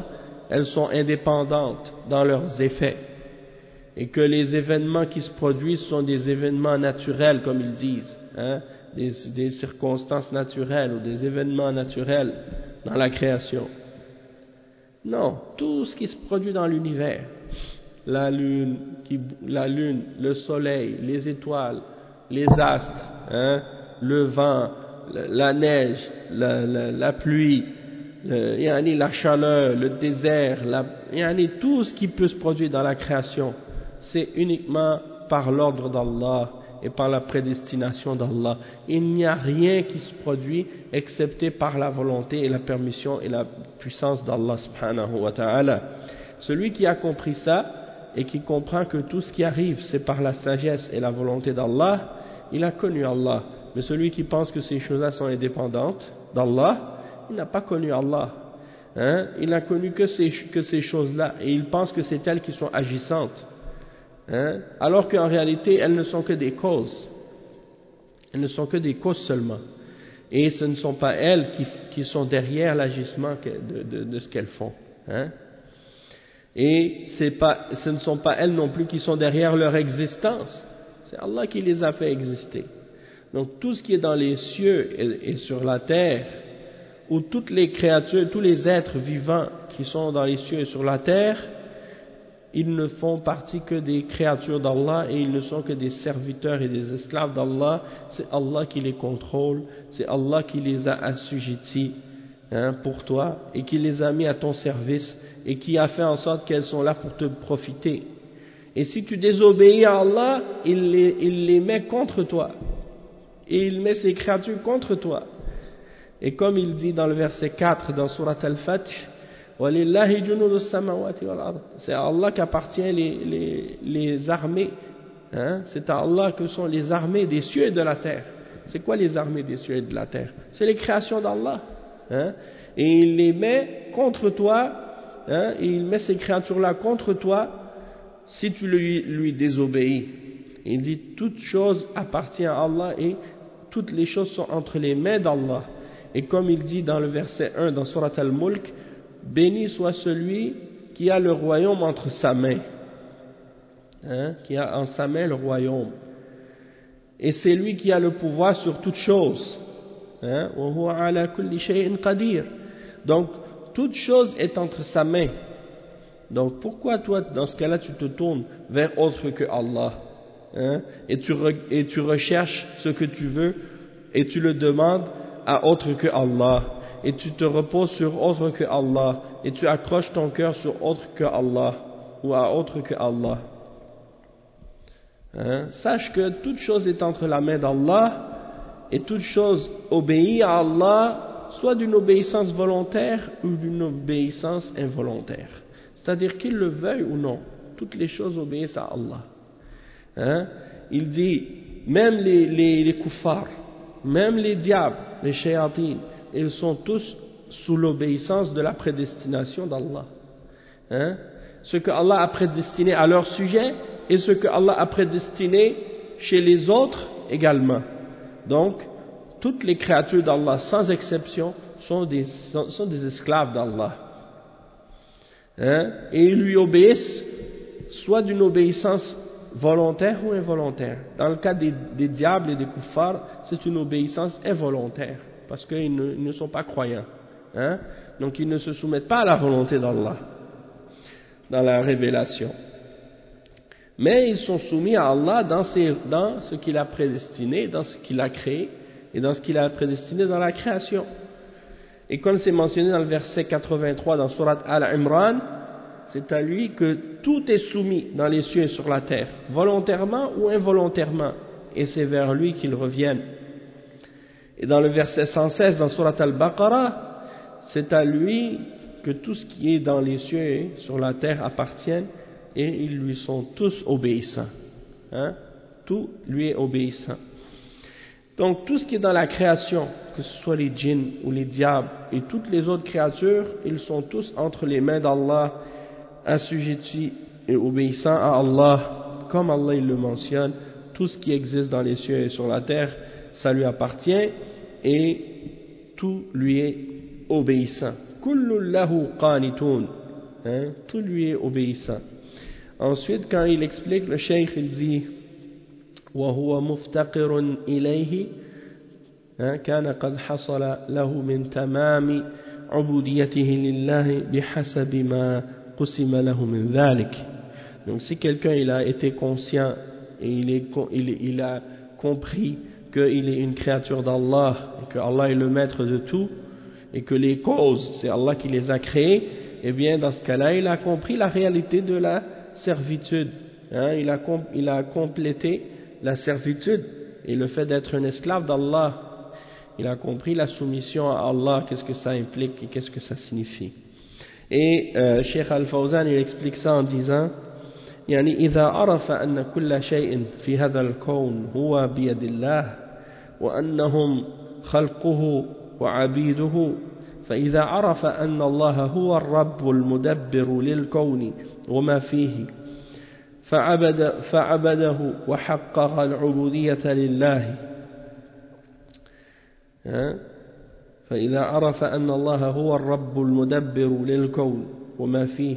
S1: elles sont indépendantes dans leurs effets, et que les événements qui se produisent sont des événements naturels, comme ils disent, hein, des circonstances naturelles ou des événements naturels dans la création. Non, tout ce qui se produit dans l'univers, la lune, le soleil, les étoiles, les astres, hein, le vent, la neige, la pluie, la chaleur, le désert, tout ce qui peut se produire dans la création, c'est uniquement par l'ordre d'Allah et par la prédestination d'Allah. Il n'y a rien qui se produit excepté par la volonté et la permission et la puissance d'Allah subhanahu wa ta'ala. Celui qui a compris ça et qui comprend que tout ce qui arrive c'est par la sagesse et la volonté d'Allah, il a connu Allah. Mais celui qui pense que ces choses-là sont indépendantes d'Allah, il n'a pas connu Allah. Hein? Il n'a connu que ces choses-là et il pense que c'est elles qui sont agissantes. Hein? Alors qu'en réalité, elles ne sont que des causes. Elles ne sont que des causes seulement. Et ce ne sont pas elles qui sont derrière l'agissement de ce qu'elles font. Hein? Et ce ne sont pas elles non plus qui sont derrière leur existence. C'est Allah qui les a fait exister. Donc tout ce qui est dans les cieux et sur la terre, ou toutes les créatures, tous les êtres vivants qui sont dans les cieux et sur la terre, ils ne font partie que des créatures d'Allah et ils ne sont que des serviteurs et des esclaves d'Allah. C'est Allah qui les contrôle, c'est Allah qui les a assujettis pour toi et qui les a mis à ton service et qui a fait en sorte qu'elles sont là pour te profiter. Et si tu désobéis à Allah, il les met contre toi et il met ces créatures contre toi. Et comme il dit dans le verset 4 dans Surat Al-Fath, c'est à Allah qu'appartient les armées, hein? C'est à Allah que sont les armées des cieux et de la terre. C'est quoi les armées des cieux et de la terre? C'est les créations d'Allah, hein? Et il les met contre toi, hein? Et il met ces créatures-là contre toi si tu lui désobéis. Il dit toute chose appartient à Allah et toutes les choses sont entre les mains d'Allah. Et comme il dit dans le verset 1 dans Surat Al-Mulk, béni soit celui qui a le royaume entre sa main, hein, qui a en sa main le royaume. Et c'est lui qui a le pouvoir sur toute chose. Hein, donc, toute chose est entre sa main. Donc, pourquoi toi, dans ce cas-là, tu te tournes vers autre que Allah, hein, et tu recherches ce que tu veux et tu le demandes à autre que Allah, et tu te reposes sur autre que Allah, et tu accroches ton cœur sur autre que Allah, ou à autre que Allah. Hein? Sache que toute chose est entre la main d'Allah, et toute chose obéit à Allah, soit d'une obéissance volontaire ou d'une obéissance involontaire. C'est-à-dire qu'il le veuille ou non, toutes les choses obéissent à Allah. Hein? Il dit, même les kuffars, même les diables, les shayatines, ils sont tous sous l'obéissance de la prédestination d'Allah. Hein? Ce que Allah a prédestiné à leur sujet et ce que Allah a prédestiné chez les autres également. Donc, toutes les créatures d'Allah, sans exception, sont des esclaves d'Allah. Hein? Et ils lui obéissent soit d'une obéissance volontaire ou involontaire. Dans le cas des diables et des kuffars, c'est une obéissance involontaire, parce qu'ils ne sont pas croyants. Hein? Donc ils ne se soumettent pas à la volonté d'Allah dans la révélation. Mais ils sont soumis à Allah dans ce qu'il a prédestiné, dans ce qu'il a créé, et dans ce qu'il a prédestiné dans la création. Et comme c'est mentionné dans le verset 83 dans Surat Al-Imran, c'est à lui que tout est soumis dans les cieux et sur la terre, volontairement ou involontairement, et c'est vers lui qu'ils reviennent. Et dans le verset 116 dans Surat Al-Baqarah, c'est à lui que tout ce qui est dans les cieux et sur la terre appartiennent, et ils lui sont tous obéissants. Hein? Tout lui est obéissant. Donc tout ce qui est dans la création, que ce soit les djinns ou les diables et toutes les autres créatures, ils sont tous entre les mains d'Allah, assujettis et obéissants à Allah, comme Allah il le mentionne. Tout ce qui existe dans les cieux et sur la terre, ça lui appartient et tout lui est obéissant. Kullu lahu qanitun, hein, tout lui est obéissant. Ensuite, quand il explique, le cheikh, il dit وهو مفتقر إليه كان قد حصل له من تمام عبوديته لله بحسب ما قسم له من ذلك. Donc si quelqu'un il a été conscient et il a compris qu'il est une créature d'Allah et que Allah est le maître de tout et que les causes c'est Allah qui les a créées, eh bien dans ce cas-là il a compris la réalité de la servitude, hein, il a complété la servitude et le fait d'être un esclave d'Allah. Il a compris la soumission à Allah, qu'est-ce que ça implique et qu'est-ce que ça signifie. Et Cheikh Al-Fawzan il explique ça en disant يعني إذا عرف أن كل شيء في هذا الكون هو بيد الله وأنهم خلقه وعبيده فإذا عرف أن الله هو الرب المدبر للكون وما فيه فعبده وحقق العبودية لله فإذا عرف أن الله هو الرب المدبر للكون وما فيه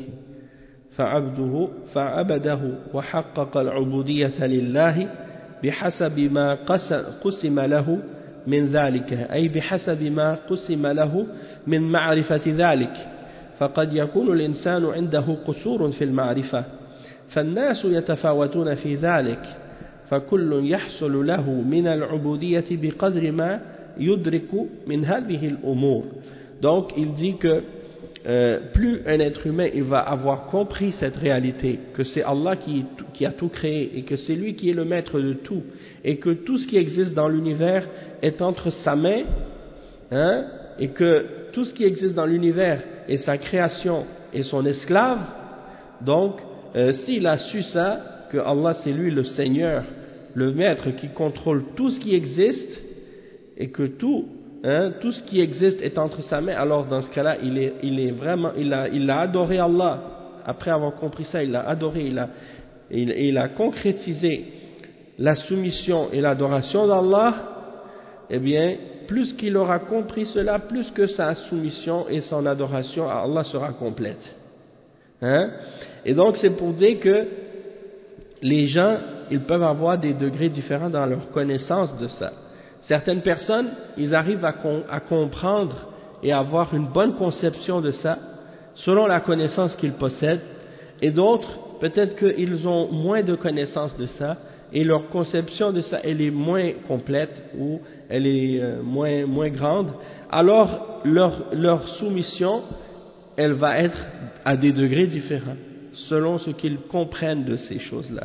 S1: فعبده وحقق العبودية لله بحسب ما قسم له من ذلك أي بحسب ما قسم له من معرفة ذلك فقد يكون الإنسان عنده قصور في المعرفة فالناس يتفاوتون في ذلك فكل يحصل له من العبودية بقدر ما يدرك من هذه الأمور. Donc il dit que plus un être humain il va avoir compris cette réalité, que c'est Allah qui a tout créé et que c'est lui qui est le maître de tout et que tout ce qui existe dans l'univers est entre sa main, hein, et que tout ce qui existe dans l'univers est sa création et son esclave, donc s'il a su ça, que Allah c'est lui le Seigneur, le maître qui contrôle tout ce qui existe et que tout ce qui existe est entre sa main, alors dans ce cas-là, il a adoré Allah. Après avoir compris ça, il l'a adoré, il a concrétisé la soumission et l'adoration d'Allah. Eh bien, plus qu'il aura compris cela, plus que sa soumission et son adoration à Allah sera complète. Et donc, c'est pour dire que les gens, ils peuvent avoir des degrés différents dans leur connaissance de ça. Certaines personnes, ils arrivent à comprendre et à avoir une bonne conception de ça, selon la connaissance qu'ils possèdent, et d'autres, peut-être qu'ils ont moins de connaissance de ça, et leur conception de ça, elle est moins complète, ou elle est moins grande, alors leur soumission, elle va être à des degrés différents, selon ce qu'ils comprennent de ces choses-là.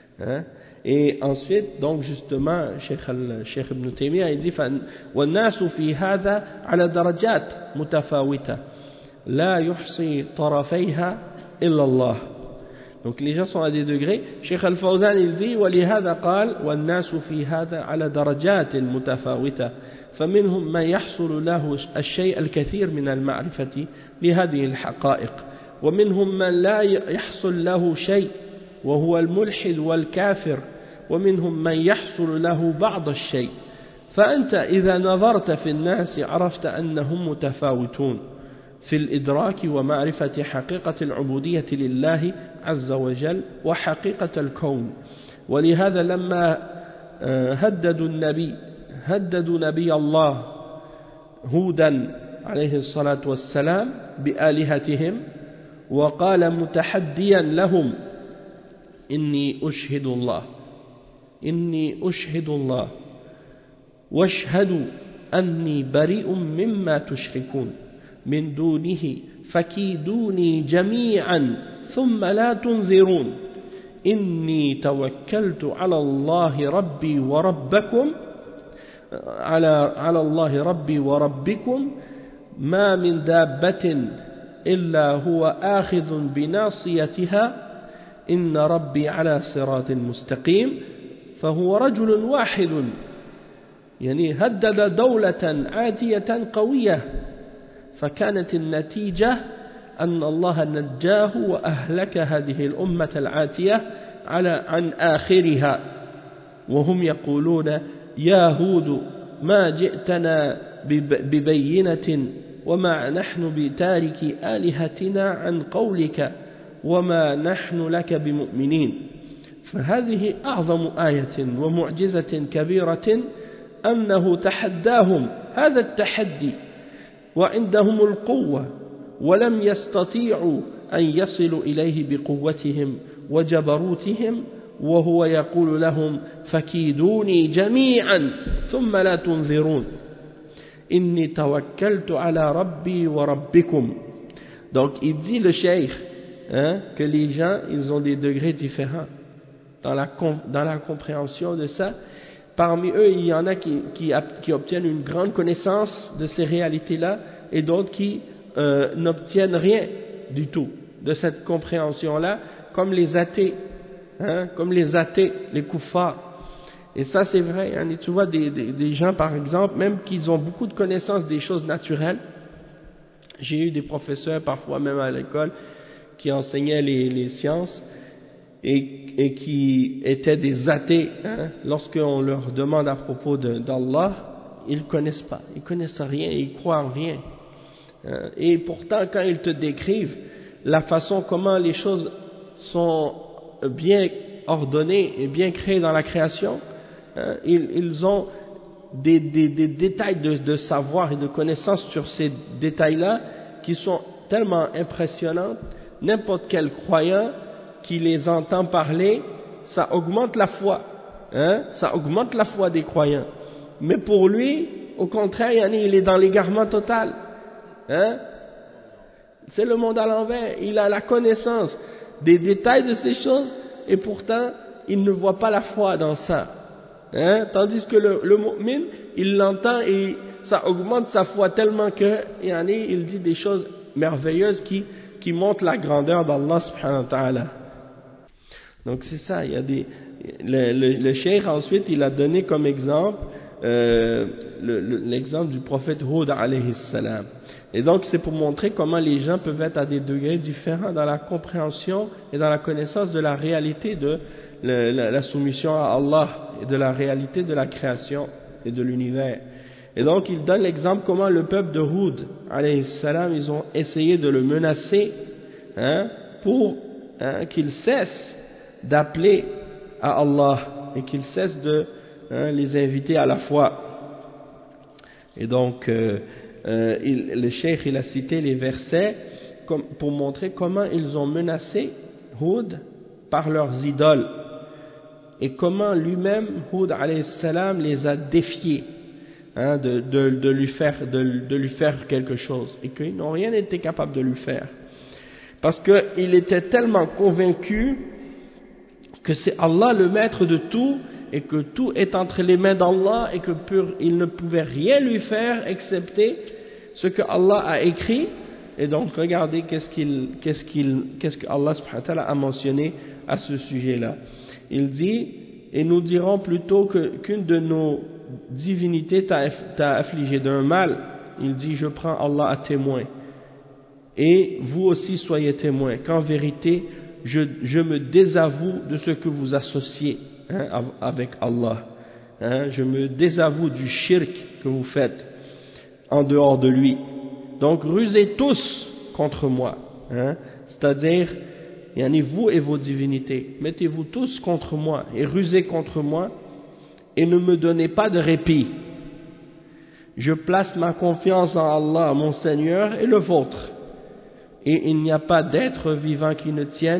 S1: Et ensuite, donc justement, Cheikh Ibn Taymiyyah il dit وَالنَّاسُ فِي هَذَا عَلَى دَرَجَاتٍ مُتَفَاوِتَةٍ لَا يُحْصِي طَرَفَيْهَا إِلَّا اللَّهِ. Donc les gens sont à des degrés. Cheikh Al-Fawzan il dit وَلِهَذَا قال وَالنَّاسُ فِي هَذَا عَلَى دَرَجَاتٍ مُتَفَاوِتَةٍ فمنهم من يحصل له الشيء الكثير من المعرفة لهذه الحقائق ومنهم من لا يحصل له شيء وهو الملحد والكافر ومنهم من يحصل له بعض الشيء فأنت إذا نظرت في الناس عرفت أنهم متفاوتون في الإدراك ومعرفة حقيقة العبودية لله عز وجل وحقيقة الكون. ولهذا لما هددوا نبي الله هودا عليه الصلاة والسلام بآلهتهم وقال متحديا لهم إني أشهد الله واشهدوا أني بريء مما تشركون من دونه فكيدوني جميعا ثم لا تنذرون إني توكلت على الله ربي وربكم على الله ربي وربكم ما من دابة إلا هو آخذ بناصيتها إن ربي على صراط مستقيم. فهو رجل واحد يعني هدد دولة عاتية قوية فكانت النتيجة أن الله نجاه وأهلك هذه الأمة العاتية عن آخرها وهم يقولون يا هود ما جئتنا ببينة وما نحن بتارك آلهتنا عن قولك وما نحن لك بمؤمنين. فهذه أعظم آية ومعجزة كبيرة أنه تحداهم هذا التحدي وعندهم القوة ولم يستطيعوا أن يصلوا إليه بقوتهم وجبروتهم، وهو يقول لهم فكيدوني جميعا ثم لا تنظرون إني توكلت على ربي وربكم. Donc il dit le cheikh que les gens ils ont des degrés différents dans la compréhension de ça. Parmi eux il y en a qui obtiennent une grande connaissance de ces réalités-là et d'autres qui n'obtiennent rien du tout de cette compréhension-là, comme les athées, les kuffars. Et ça c'est vrai, hein, tu vois des gens par exemple, même qu'ils ont beaucoup de connaissances des choses naturelles. J'ai eu des professeurs parfois même à l'école qui enseignaient les sciences et qui étaient des athées, hein, lorsqu'on leur demande à propos d'Allah, ils connaissent pas, ils connaissent rien, ils croient en rien. Et pourtant quand ils te décrivent la façon comment les choses sont bien ordonnées et bien créées dans la création, ils ont des détails de savoir et de connaissances sur ces détails-là qui sont tellement impressionnants. N'importe quel croyant qui les entend parler, ça augmente la foi, hein, ça augmente la foi des croyants. Mais pour lui, au contraire, il est dans l'égarement total, hein. C'est le monde à l'envers. Il a la connaissance des détails de ces choses et pourtant il ne voit pas la foi dans ça, hein? Tandis que le mu'min, il l'entend et ça augmente sa foi tellement que il dit des choses merveilleuses qui montrent la grandeur d'Allah subhanahu wa ta'ala. Donc c'est ça, il y a le cheikh ensuite il a donné comme exemple l'exemple du prophète Hud alayhi salam. Et donc c'est pour montrer comment les gens peuvent être à des degrés différents dans la compréhension et dans la connaissance de la réalité de la soumission à Allah et de la réalité de la création et de l'univers. Et donc il donne l'exemple comment le peuple de Hud alayhi salam, ils ont essayé de le menacer, hein, pour qu'il cesse d'appeler à Allah et qu'il cesse de les inviter à la foi. Et donc le cheikh il a cité les versets pour montrer comment ils ont menacé Hud par leurs idoles et comment lui-même Hud alayhi salam les a défiés, hein, de lui faire quelque chose et qu'ils n'ont rien été capables de lui faire parce qu'il était tellement convaincu que c'est Allah le maître de tout et que tout est entre les mains d'Allah et que il ne pouvait rien lui faire excepté ce que Allah a écrit. Et donc regardez qu'est-ce que Allah subhanahu wa ta'ala a mentionné à ce sujet-là. Il dit, et nous dirons plutôt qu'une de nos divinités t'a affligé d'un mal. Il dit, je prends Allah à témoin et vous aussi soyez témoins qu'en vérité je me désavoue de ce que vous associez, hein, avec Allah, hein, je me désavoue du shirk que vous faites en dehors de lui. Donc rusez tous contre moi, hein, c'est-à-dire vous et vos divinités, mettez-vous tous contre moi et rusez contre moi et ne me donnez pas de répit. Je place ma confiance en Allah, mon Seigneur, et le vôtre. Et il n'y a pas d'être vivant qui ne tienne,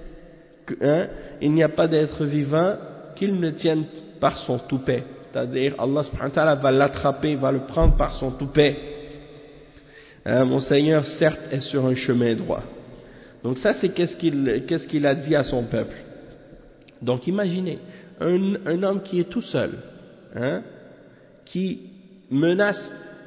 S1: il n'y a pas d'être vivant qu'il ne tienne par son toupet. C'est-à-dire, Allah subhanahu wa ta'ala va l'attraper, va le prendre par son toupet. Mon Seigneur, certes, est sur un chemin droit. Donc ça, c'est qu'est-ce qu'il a dit à son peuple. Donc imaginez, un homme qui est tout seul, hein, qui menace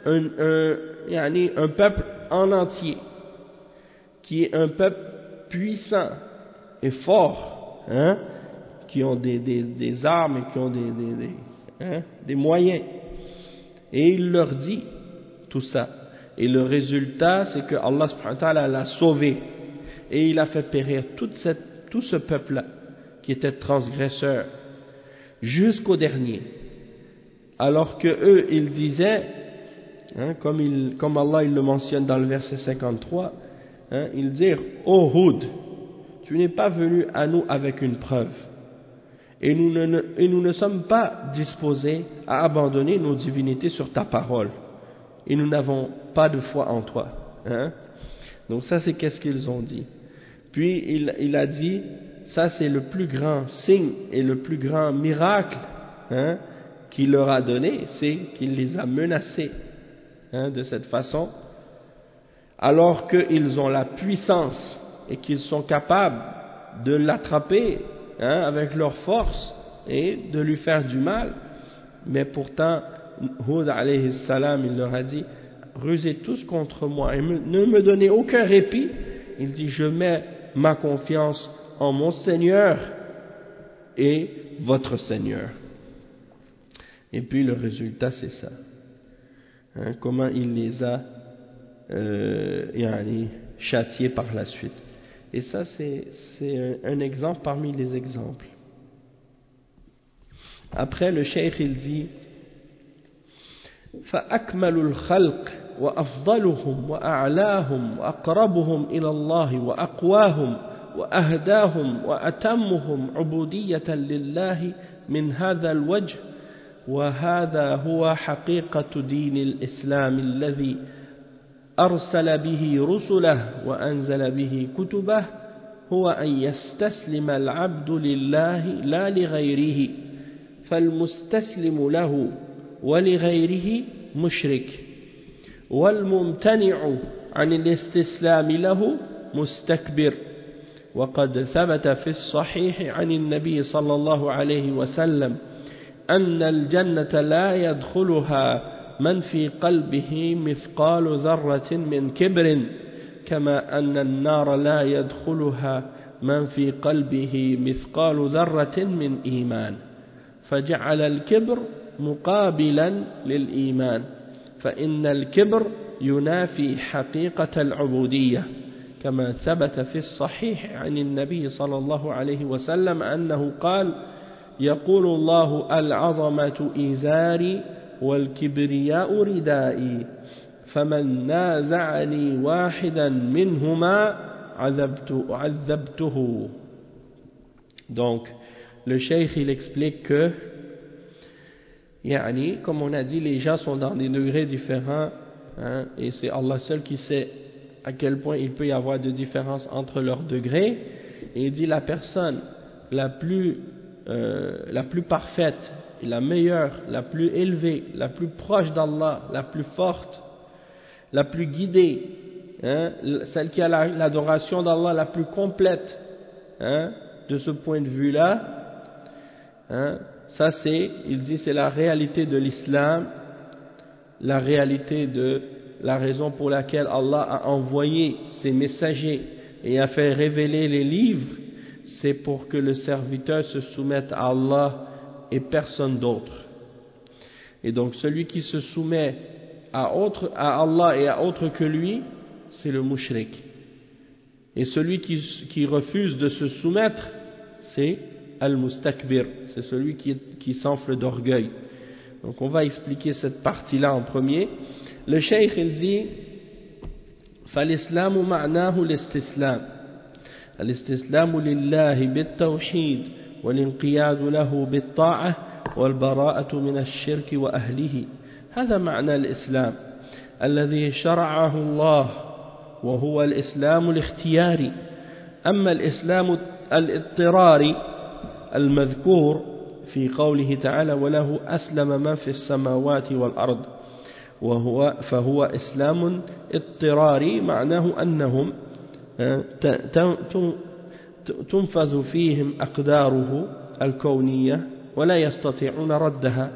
S1: un peuple en entier, qui est un peuple puissant et fort, hein, qui ont des armes et qui ont des moyens. Et il leur dit tout ça. Et le résultat, c'est que Allah subhanahu wa ta'ala l'a sauvé. Et il a fait périr tout ce peuple-là, qui était transgresseur, jusqu'au dernier. Alors que eux, ils disaient, hein, comme Allah il le mentionne dans le verset 53, hein, il dit « Ô Hud, tu n'es pas venu à nous avec une preuve, et nous ne sommes pas disposés à abandonner nos divinités sur ta parole, et nous n'avons pas de foi en toi. Hein » Donc ça c'est qu'est-ce qu'ils ont dit. Puis il a dit, ça c'est le plus grand signe et le plus grand miracle, hein, qu'il leur a donné, c'est qu'il les a menacés, hein, de cette façon, alors qu'ils ont la puissance et qu'ils sont capables de l'attraper, hein, avec leur force et de lui faire du mal. Mais pourtant, Hud alayhi salam, il leur a dit, rusez tous contre moi et ne me donnez aucun répit. Il dit, je mets ma confiance en mon Seigneur et votre Seigneur. Et puis le résultat c'est ça, hein, comment il les a châtiés par la suite. Et ça c'est un exemple parmi les exemples. Après le cheikh il dit فأكمل الخلق وأفضلهم وأعلاهم وأقربهم إلى الله وأقواهم وأهداهم وأتمهم عبودية لله من هذا الوجه، وهذا هو حقيقة دين الإسلام الذي أرسل به رسله وأنزل به كتبه، هو أن يستسلم العبد لله لا لغيره، فالمستسلم له ولغيره مشرك، والممتنع عن الاستسلام له مستكبر. وقد ثبت في الصحيح عن النبي صلى الله عليه وسلم أن الجنة لا يدخلها من في قلبه مثقال ذرة من كبر، كما أن النار لا يدخلها من في قلبه مثقال ذرة من إيمان، فجعل الكبر مقابلا للإيمان، فإن الكبر ينافي حقيقة العبودية، كما ثبت في الصحيح عن النبي صلى الله عليه وسلم أنه قال يقول الله العظمة إزاري والكبرياء ردائي، فمن نازعني واحدا منهما عذبته. Donc le cheikh il explique que comme on a dit, les gens sont dans des degrés différents, hein, et c'est Allah seul qui sait à quel point il peut y avoir de différence entre leurs degrés. Et il dit la personne la plus parfaite, la meilleure, la plus élevée, la plus proche d'Allah, la plus forte, la plus guidée, hein, celle qui a l'adoration d'Allah la plus complète, hein, de ce point de vue-là, hein, ça c'est, il dit, c'est la réalité de l'islam, la réalité de la raison pour laquelle Allah a envoyé ses messagers et a fait révéler les livres, c'est pour que le serviteur se soumette à Allah et personne d'autre. Et donc celui qui se soumet à Allah et à autre que lui, c'est le mushrik. Et celui qui refuse de se soumettre, c'est al-mustakbir, c'est celui qui s'enfle d'orgueil. Donc on va expliquer cette partie-là en premier. Le cheikh il dit فالإسلام معناه الاستسلام، الاستسلام لله بالتوحيد والانقياد له بالطاعة والبراءة من الشرك وأهله، هذا معنى الإسلام الذي شرعه الله، وهو الإسلام الاختياري. أما الإسلام الاضطراري المذكور في قوله تعالى وله أسلم من في السماوات والأرض، فهو إسلام اضطراري، معناه أنهم تنفذ فيهم أقداره الكونية ولا يستطيعون ردها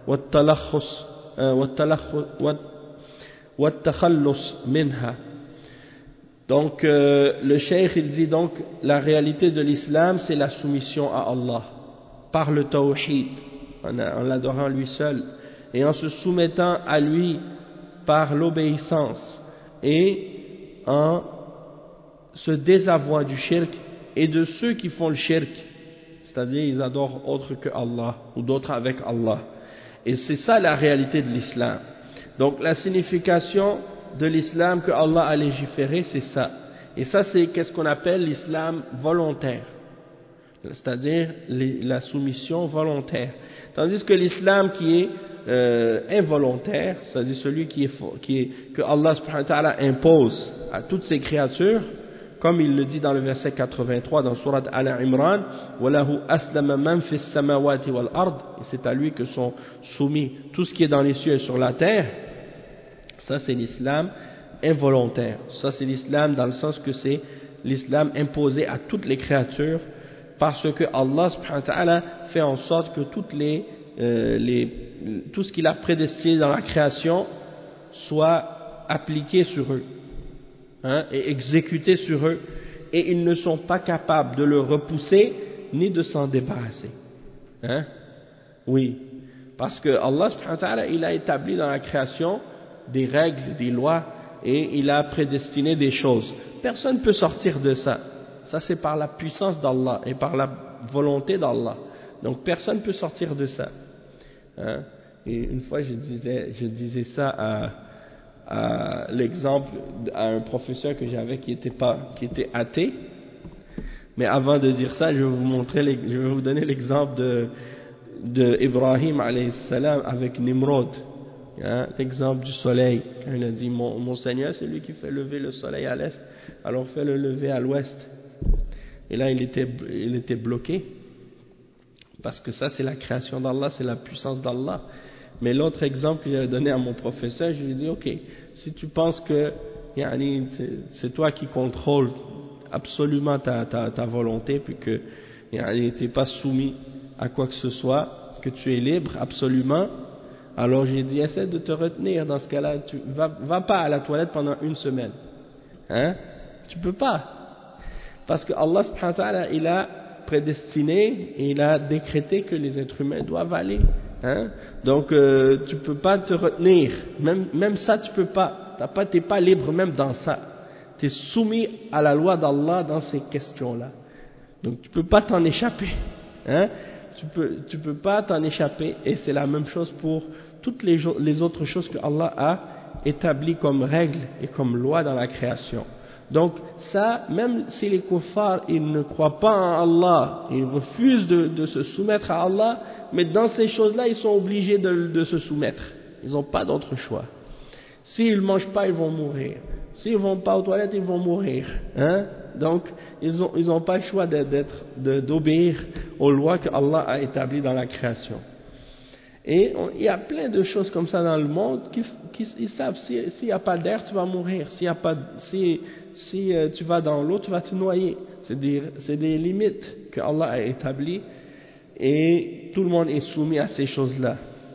S1: والتخلص منها. Donc le cheikh il dit donc la réalité de l'islam c'est la soumission à Allah par le tawhid, en l'adorant lui seul et en se soumettant à lui par l'obéissance et en se désavouant du shirk et de ceux qui font le shirk, c'est-à-dire ils adorent autre que Allah ou d'autres avec Allah. Et c'est ça la réalité de l'islam. Donc la signification de l'islam que Allah a légiféré, c'est ça. Et ça, c'est qu'est-ce qu'on appelle l'islam volontaire, c'est-à-dire la soumission volontaire. Tandis que l'islam qui est involontaire, c'est-à-dire celui que Allah subhanahu wa ta'ala impose à toutes ses créatures, comme il le dit dans le verset 83 dans Surat Al-Imran, وَلَهُ أَسْلَمَ مَنْ فِي السَّمَاوَاتِ وَالْأَرْضِ, et c'est à lui que sont soumis tout ce qui est dans les cieux et sur la terre. Ça, c'est l'islam involontaire. Ça, c'est l'islam dans le sens que c'est l'islam imposé à toutes les créatures, parce que Allah subhanahu wa ta'ala fait en sorte que tout ce qu'il a prédestiné dans la création soit appliqué sur eux, et exécuté sur eux, et ils ne sont pas capables de le repousser ni de s'en débarrasser. Oui, parce que Allah subhanahu wa ta'ala, il a établi dans la création des règles, des lois, et il a prédestiné des choses. Personne ne peut sortir de ça. Ça, c'est par la puissance d'Allah et par la volonté d'Allah. Donc personne ne peut sortir de ça. Et une fois, je disais ça à l'exemple à un professeur que j'avais qui était athée. Mais avant de dire ça, je vais vous donner l'exemple de Ibrahim alayhi salam avec Nimrod. L'exemple du soleil, quand il a dit mon Seigneur, c'est lui qui fait lever le soleil à l'est, alors fais-le lever à l'ouest. Et là il était bloqué, parce que ça c'est la création d'Allah, c'est la puissance d'Allah. Mais l'autre exemple que j'avais donné à mon professeur, je lui ai dit, ok, si tu penses que c'est toi qui contrôles absolument ta volonté, puis que t'es pas soumis à quoi que ce soit, que tu es libre absolument, alors j'ai dit, essaie de te retenir dans ce cas-là, va pas à la toilette pendant une semaine. Tu peux pas. Parce que Allah subhanahu wa ta'ala, il a prédestiné et il a décrété que les êtres humains doivent aller. Donc tu peux pas te retenir. Même ça tu peux pas. T'es pas libre même dans ça. Tu es soumis à la loi d'Allah dans ces questions-là. Donc tu peux pas t'en échapper. Tu peux pas t'en échapper, et c'est la même chose pour toutes les autres choses que Allah a établies comme règles et comme loi dans la création. Donc ça, même si les kuffars, ils ne croient pas en Allah, ils refusent de se soumettre à Allah, mais dans ces choses-là, ils sont obligés de se soumettre. Ils n'ont pas d'autre choix. S'ils ne mangent pas, ils vont mourir. S'ils ne vont pas aux toilettes, ils vont mourir. Donc, ils n'ont pas le choix d'obéir aux lois que Allah a établies dans la création. Et il y a plein de choses comme ça dans le monde ils savent, s'il n'y a pas d'air, tu vas mourir. Si tu vas dans l'eau, tu vas te noyer. C'est des limites que Allah a établies, et tout le monde est soumis à ces choses-là.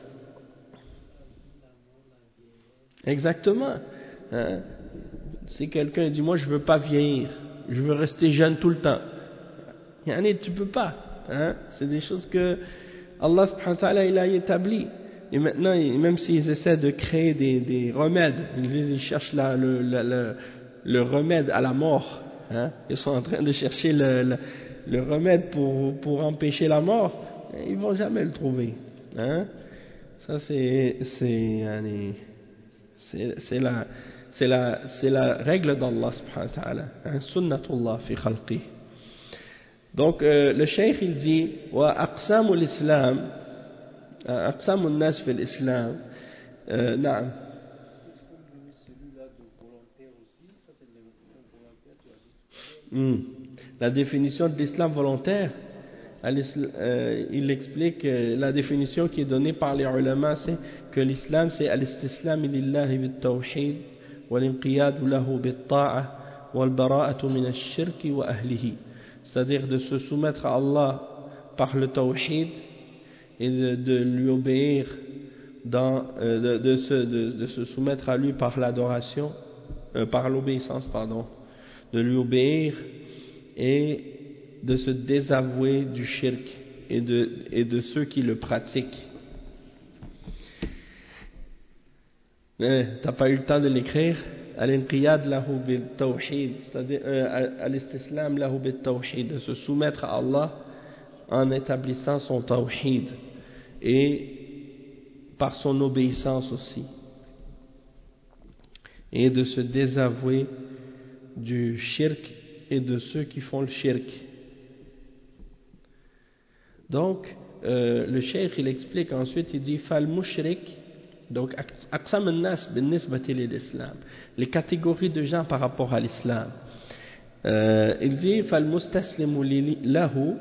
S1: Exactement. Si quelqu'un dit, moi je veux pas vieillir, je veux rester jeune tout le temps, tu peux pas. C'est des choses que Allah subhanahu wa ta'ala il a établi. Et maintenant, même s'ils essaient de créer des remèdes, ils cherchent le remède à la mort. Ils sont en train de chercher le remède pour empêcher la mort. Ils vont jamais le trouver. Ça c'est la règle d'Allah subhanahu wa ta'ala. Sunnatullah fi khalqih. Donc le cheikh il dit wa aqsamul islam aqsamun nas fil islam na'am. La définition de l'islam volontaire, il explique la définition qui est donnée par les ulama, c'est que l'islam c'est al-istislam lillahi bit-tawhid wal-inqiyad lahu bit-ta'a wal-bara'atu min ash-shirk wa ahlihi, c'est-à-dire de se soumettre à Allah par le tawhid et de lui obéir de se soumettre à lui par l'adoration, par l'obéissance pardon, de lui obéir et de se désavouer du shirk et de ceux qui le pratiquent. T'as pas eu le temps de l'écrire? Al-inqiyad lahu bil-tawhid, c'est-à-dire al-istislam lahu bil-tawhid, de se soumettre à Allah en établissant son tawhid et par son obéissance aussi. et de se désavouer du shirk et de ceux qui font le shirk. Donc, le cheikh il explique ensuite, il dit fal mushrik, donc aqsam an-nas bin-nisbati lil-islam, les catégories de gens par rapport à l'islam. Il dit fal mustaslimu lahu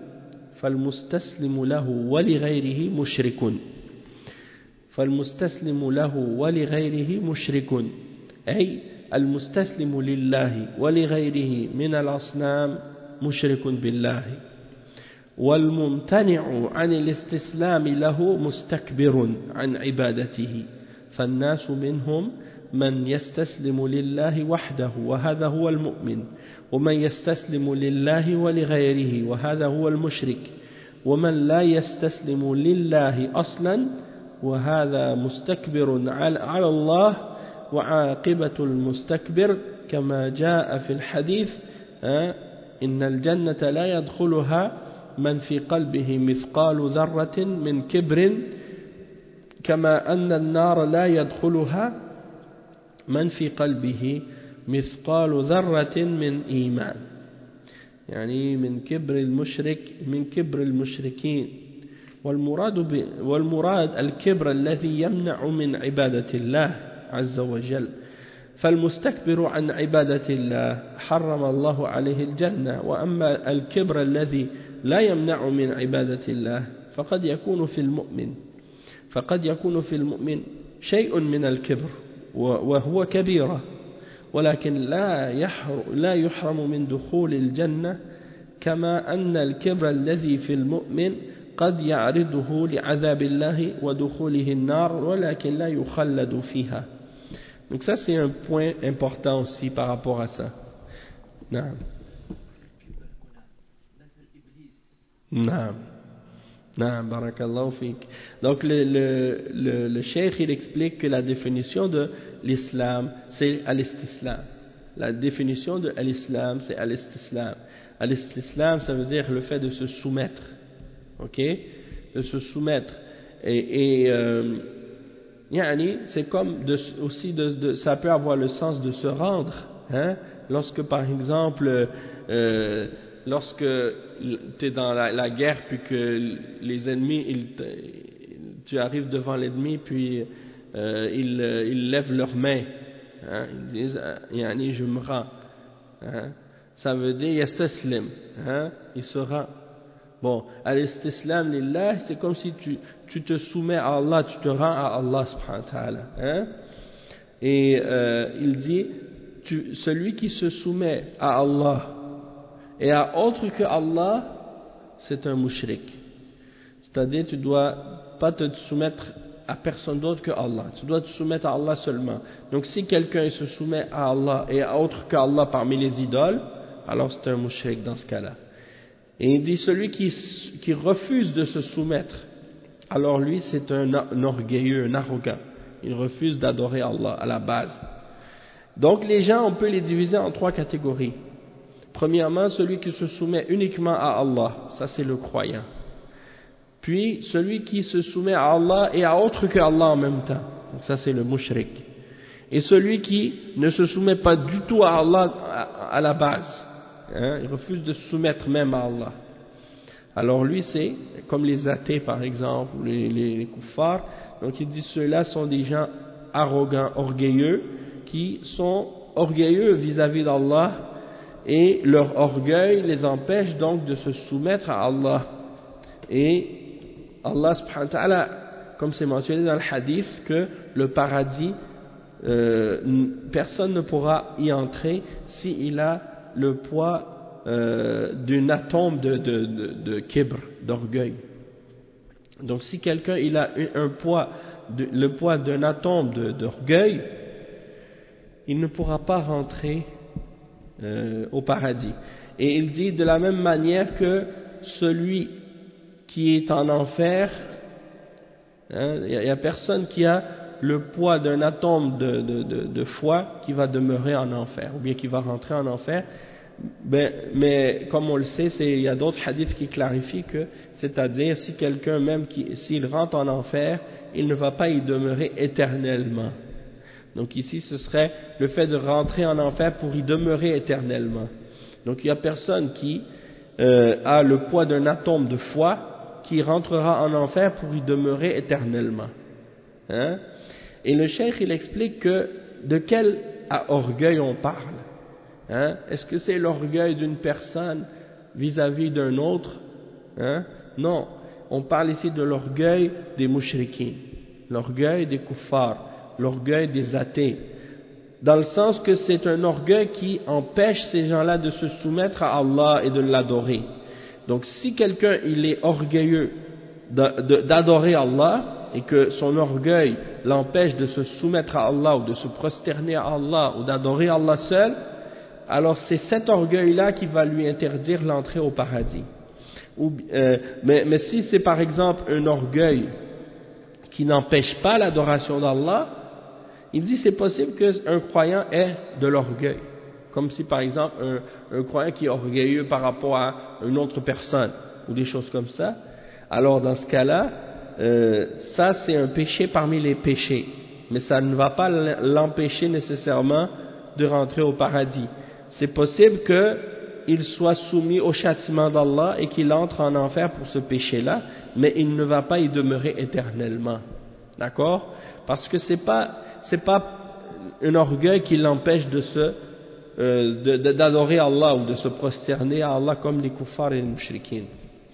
S1: wa li ghayrihi mushrikun. Fal mustaslimu lahu wa li ghayrihi mushrikun. Ay al-mustaslimu lillahi wa li ghayrihi min al-asnam mushrikun billahi. والممتنع عن الاستسلام له مستكبر عن عبادته فالناس منهم من يستسلم لله وحده وهذا هو المؤمن ومن يستسلم لله ولغيره وهذا هو المشرك ومن لا يستسلم لله أصلا وهذا مستكبر على الله وعاقبة المستكبر كما جاء في الحديث إن الجنة لا يدخلها من في قلبه مثقال ذرة من كبر كما أن النار لا يدخلها من في قلبه مثقال ذرة من إيمان يعني من كبر المشركين والمراد الكبر الذي يمنع من عبادة الله عز وجل فالمستكبر عن عبادة الله حرم الله عليه الجنة وأما الكبر الذي لا يمنع من عبادة الله فقد يكون في المؤمن شيء من الكبر وهو كبيرة ولكن لا يحرم من دخول الجنة كما أن الكبر الذي في المؤمن قد يعرضه لعذاب الله ودخوله النار ولكن لا يخلد فيها. Donc ça c'est un point important aussi par rapport à ça. Naam. Naam. Naam, barakallahu fik. Donc le cheikh il explique que la définition de l'islam c'est al-istislam. La définition de l'islam c'est al-istislam. Al-istislam ça veut dire le fait de se soumettre. OK? De se soumettre et yani, c'est comme aussi ça peut avoir le sens de se rendre, hein? Lorsque par exemple lorsque tu es dans la guerre puis que les ennemis tu arrives devant l'ennemi puis ils lèvent leurs mains, hein? Ils disent yani je me rends, hein? Ça veut dire yastaslim, hein? Il se rend. Bon, al-istislam lillah, c'est comme si tu te soumets à Allah, tu te rends à Allah subhanahu wa ta'ala, hein? Et il dit celui qui se soumet à Allah et à autre que Allah, c'est un mushrik. C'est-à-dire tu dois pas te soumettre à personne d'autre que Allah, tu dois te soumettre à Allah seulement. Donc si quelqu'un se soumet à Allah et à autre que Allah parmi les idoles, alors c'est un mushrik dans ce cas-là. Et il dit celui qui refuse de se soumettre, alors lui c'est un orgueilleux, un arrogant. Il refuse d'adorer Allah à la base. Donc les gens, on peut les diviser en trois catégories. Premièrement, celui qui se soumet uniquement à Allah, ça c'est le croyant. Puis celui qui se soumet à Allah et à autre que Allah en même temps, donc ça c'est le mushrik. Et celui qui ne se soumet pas du tout à Allah à la base, hein, il refuse de se soumettre même à Allah. Alors lui c'est comme les athées par exemple, ou les kuffars. Donc il dit ceux-là sont des gens arrogants, orgueilleux, qui sont orgueilleux vis-à-vis d'Allah et leur orgueil les empêche donc de se soumettre à Allah. Et Allah subhanahu wa ta'ala, comme c'est mentionné dans le hadith, que le paradis, personne ne pourra y entrer s'il a le poids d'un atome de kibr, d'orgueil. Donc si quelqu'un il a le poids d'un atome d'orgueil, il ne pourra pas rentrer au paradis. Et il dit de la même manière que celui qui est en enfer, il n'y a personne qui a le poids d'un atome de foi qui va demeurer en enfer, ou bien qui va rentrer en enfer. Mais comme on le sait, il y a d'autres hadiths qui clarifient que, c'est-à-dire si quelqu'un même s'il rentre en enfer, il ne va pas y demeurer éternellement. Donc ici, ce serait le fait de rentrer en enfer pour y demeurer éternellement. Donc il n'y a personne qui a le poids d'un atome de foi qui rentrera en enfer pour y demeurer éternellement. Hein? Et le cheikh, il explique que de quel orgueil on parle. Hein? Est-ce que c'est l'orgueil d'une personne vis-à-vis d'un autre? Hein? Non, on parle ici de l'orgueil des mouchriquins, l'orgueil des kuffars, l'orgueil des athées, dans le sens que c'est un orgueil qui empêche ces gens-là de se soumettre à Allah et de l'adorer. Donc si quelqu'un il est orgueilleux d'adorer Allah et que son orgueil l'empêche de se soumettre à Allah ou de se prosterner à Allah ou d'adorer Allah seul, alors c'est cet orgueil-là qui va lui interdire l'entrée au paradis. Mais si c'est par exemple un orgueil qui n'empêche pas l'adoration d'Allah, il dit c'est possible qu'un croyant ait de l'orgueil. Comme si par exemple un croyant qui est orgueilleux par rapport à une autre personne ou des choses comme ça. Alors dans ce cas-là, ça c'est un péché parmi les péchés. Mais ça ne va pas l'empêcher nécessairement de rentrer au paradis. C'est possible qu'il soit soumis au châtiment d'Allah et qu'il entre en enfer pour ce péché-là, mais il ne va pas y demeurer éternellement. D'accord? Parce que c'est pas un orgueil qui l'empêche d'adorer Allah ou de se prosterner à Allah comme les kuffars et les mouchriquins.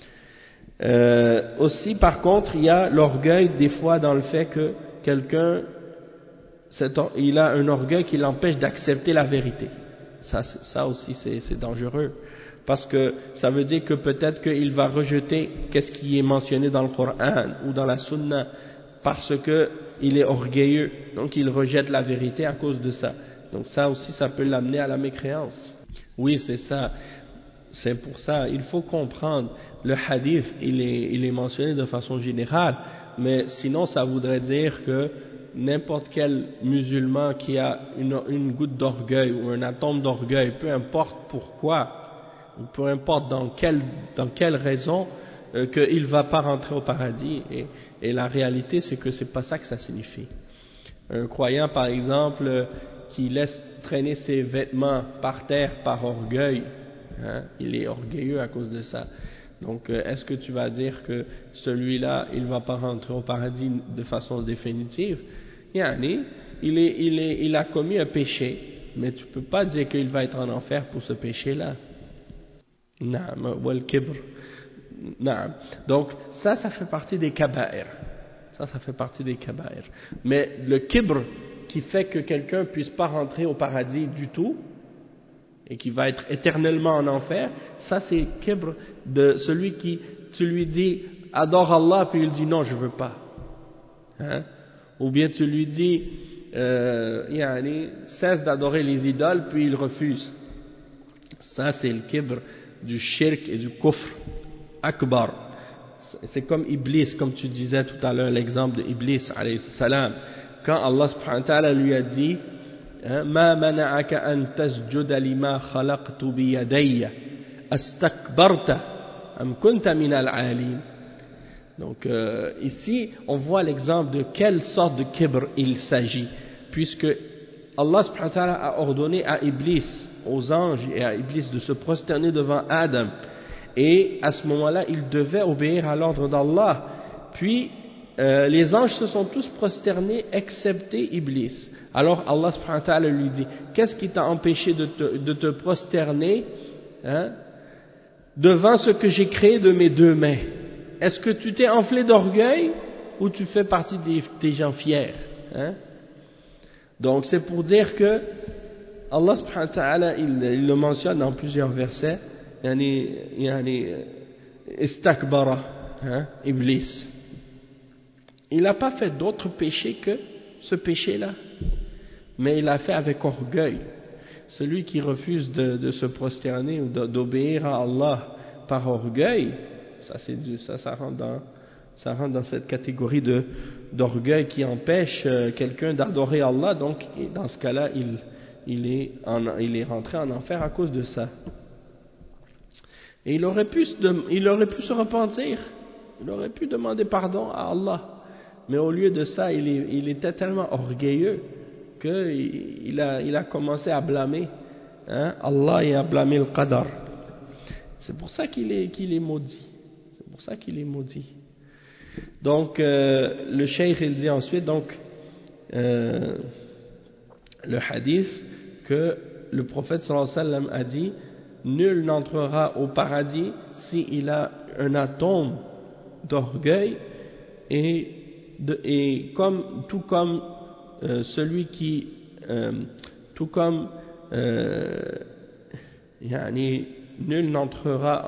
S1: Aussi, par contre, il y a l'orgueil des fois dans le fait que quelqu'un, il a un orgueil qui l'empêche d'accepter la vérité. Ça aussi c'est dangereux, parce que ça veut dire que peut-être qu'il va rejeter qu'est-ce qui est mentionné dans le Coran ou dans la Sunna, parce que il est orgueilleux, donc il rejette la vérité à cause de ça. Donc ça aussi, ça peut l'amener à la mécréance. Oui, c'est ça. C'est pour ça, il faut comprendre, le hadith, il est mentionné de façon générale, mais sinon ça voudrait dire que n'importe quel musulman qui a une goutte d'orgueil ou un atome d'orgueil, peu importe pourquoi, ou peu importe dans quelle raison, qu'il ne va pas rentrer au paradis. Et la réalité, c'est que c'est pas ça que ça signifie. Un croyant, par exemple, qui laisse traîner ses vêtements par terre par orgueil, hein, il est orgueilleux à cause de ça. Donc, est-ce que tu vas dire que celui-là, il ne va pas rentrer au paradis de façon définitive? Yani, il a commis un péché, mais tu ne peux pas dire qu'il va être en enfer pour ce péché-là. Naam, wal kibr. Naam. Donc, ça fait partie des kaba'ir. Ça fait partie des kaba'ir. Mais le kibr qui fait que quelqu'un ne puisse pas rentrer au paradis du tout, et qui va être éternellement en enfer, ça c'est kibr de celui qui, tu lui dis adore Allah, puis il dit non, je veux pas. Hein? Ou bien tu lui dis cesse d'adorer les idoles, puis il refuse. Ça c'est le kibr du shirk et du kufr akbar. C'est comme Iblis, comme tu disais tout à l'heure, l'exemple de Iblis alayhi salam, quand Allah subhanahu wa ta'ala lui a dit ما منعك أن تسجد لما خلقت بيدي أستكبرت أم كنت من العالين. Donc ici on voit l'exemple de quelle sorte de kibr il s'agit, puisque Allah subhanahu wa ta'ala a ordonné à Iblis, aux anges et à Iblis de se prosterner devant Adam, et à ce moment-là il devait obéir à l'ordre d'Allah. Puis les anges se sont tous prosternés excepté Iblis. Alors Allah subhanahu wa ta'ala lui dit, qu'est-ce qui t'a empêché de te prosterner devant ce que j'ai créé de mes deux mains? Est-ce que tu t'es enflé d'orgueil ou tu fais partie des gens fiers? Donc c'est pour dire que Allah subhanahu wa ta'ala il le mentionne dans plusieurs versets, istakbara, Iblis. Il n'a pas fait d'autre péché que ce péché-là, mais il l'a fait avec orgueil. Celui qui refuse de se prosterner ou d'obéir à Allah par orgueil, ça rentre dans cette catégorie d'orgueil qui empêche quelqu'un d'adorer Allah. Donc dans ce cas-là, il est rentré en enfer à cause de ça. Et il aurait pu se repentir, il aurait pu demander pardon à Allah. Mais au lieu de ça, il était tellement orgueilleux qu'il a commencé à blâmer Allah et à blâmer le qadar. C'est pour ça qu'il est maudit. C'est pour ça qu'il est maudit. Donc, le cheikh, il dit ensuite, donc, le hadith, que le prophète sallallahu alayhi wa sallam a dit, nul n'entrera au paradis s'il a un atome d'orgueil et tout comme celui qui tout comme nul n'entrera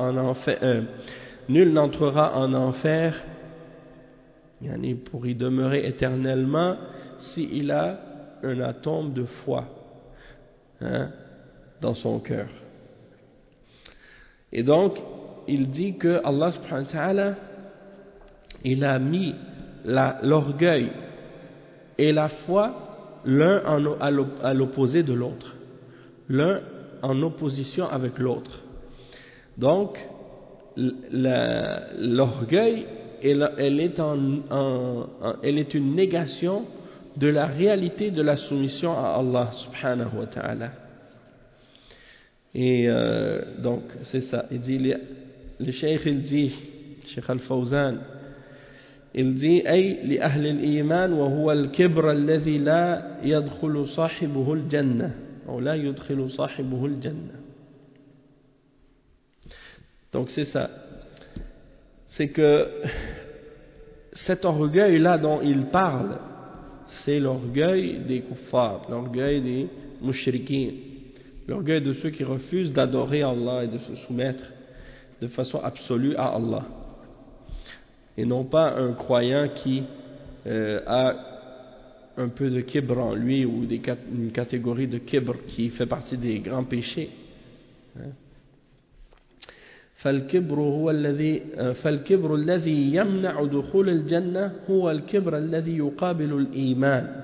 S1: en enfer pour y demeurer éternellement s'il a un atome de foi dans son cœur. Et donc il dit que Allah subhanahu wa ta'ala, il a mis l'orgueil et la foi l'un à l'opposé de l'autre, l'un en opposition avec l'autre. Donc l'orgueil elle est une négation de la réalité de la soumission à Allah subhanahu wa ta'ala. Et donc c'est ça, il dit, le cheikh il dit, Cheikh Al-Fawzan, il dit أي لأهل الإيمان وهو الكبر الذي لا يدخل صاحبه الجنة أو لا يدخل صاحبه الجنة. Donc c'est ça, c'est que cet orgueil-là dont il parle, c'est l'orgueil des kuffars, l'orgueil des mushrikins, l'orgueil de ceux qui refusent d'adorer Allah et de se soumettre de façon absolue à Allah, et non pas un croyant qui a un peu de kibr en lui, ou une catégorie de kibr qui fait partie des grands péchés. فالكبر الذي يمنع دخول الجنة هو الكبر الذي يقابل الإيمان.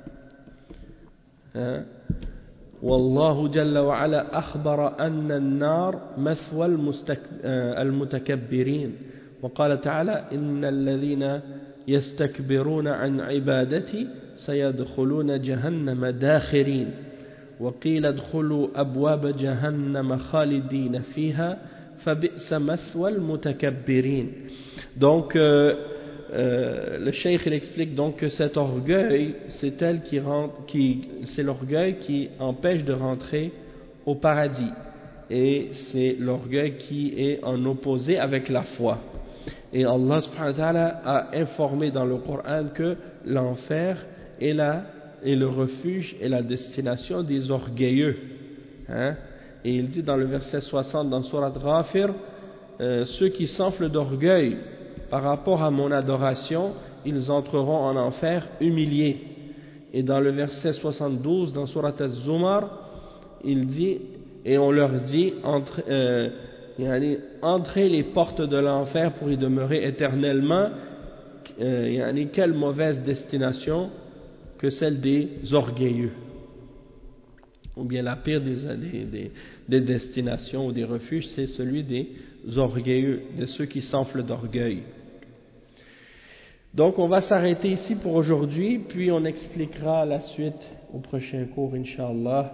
S1: والله جل وعلا أخبر أن النار مثوى المتكبرين، وقال تعالى إن الذين يستكبرون عن عبادتي سيدخلون جهنم داخرين وقيل ادخلوا أبواب جهنم خالدين فيها فبئس مثوى المتكبرين. Donc le cheikh il explique donc que cet orgueil, c'est l'orgueil qui empêche de rentrer au paradis, et c'est l'orgueil qui est en opposé avec la foi. Et Allah subhanahu wa ta'ala a informé dans le Coran que l'enfer est le refuge et la destination des orgueilleux. Et il dit dans le verset 60 dans Surat Ghafir, ceux qui s'enflent d'orgueil par rapport à mon adoration, ils entreront en enfer humiliés. Et dans le verset 72 dans Surat Az-Zumar, il dit, et on leur dit, entrez les portes de l'enfer pour y demeurer éternellement. Quelle mauvaise destination que celle des orgueilleux, ou bien la pire des destinations ou des refuges, c'est celui des orgueilleux, de ceux qui s'enflent d'orgueil. Donc on va s'arrêter ici pour aujourd'hui, puis on expliquera la suite au prochain cours, Inch'Allah.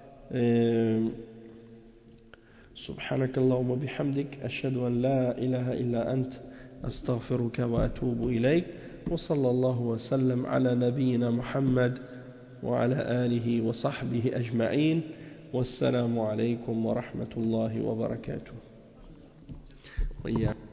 S1: سبحانك اللهم وبحمدك أشهد أن لا إله إلا أنت أستغفرك وأتوب إليك وصلى الله وسلم على نبينا محمد وعلى آله وصحبه أجمعين والسلام عليكم ورحمة الله وبركاته.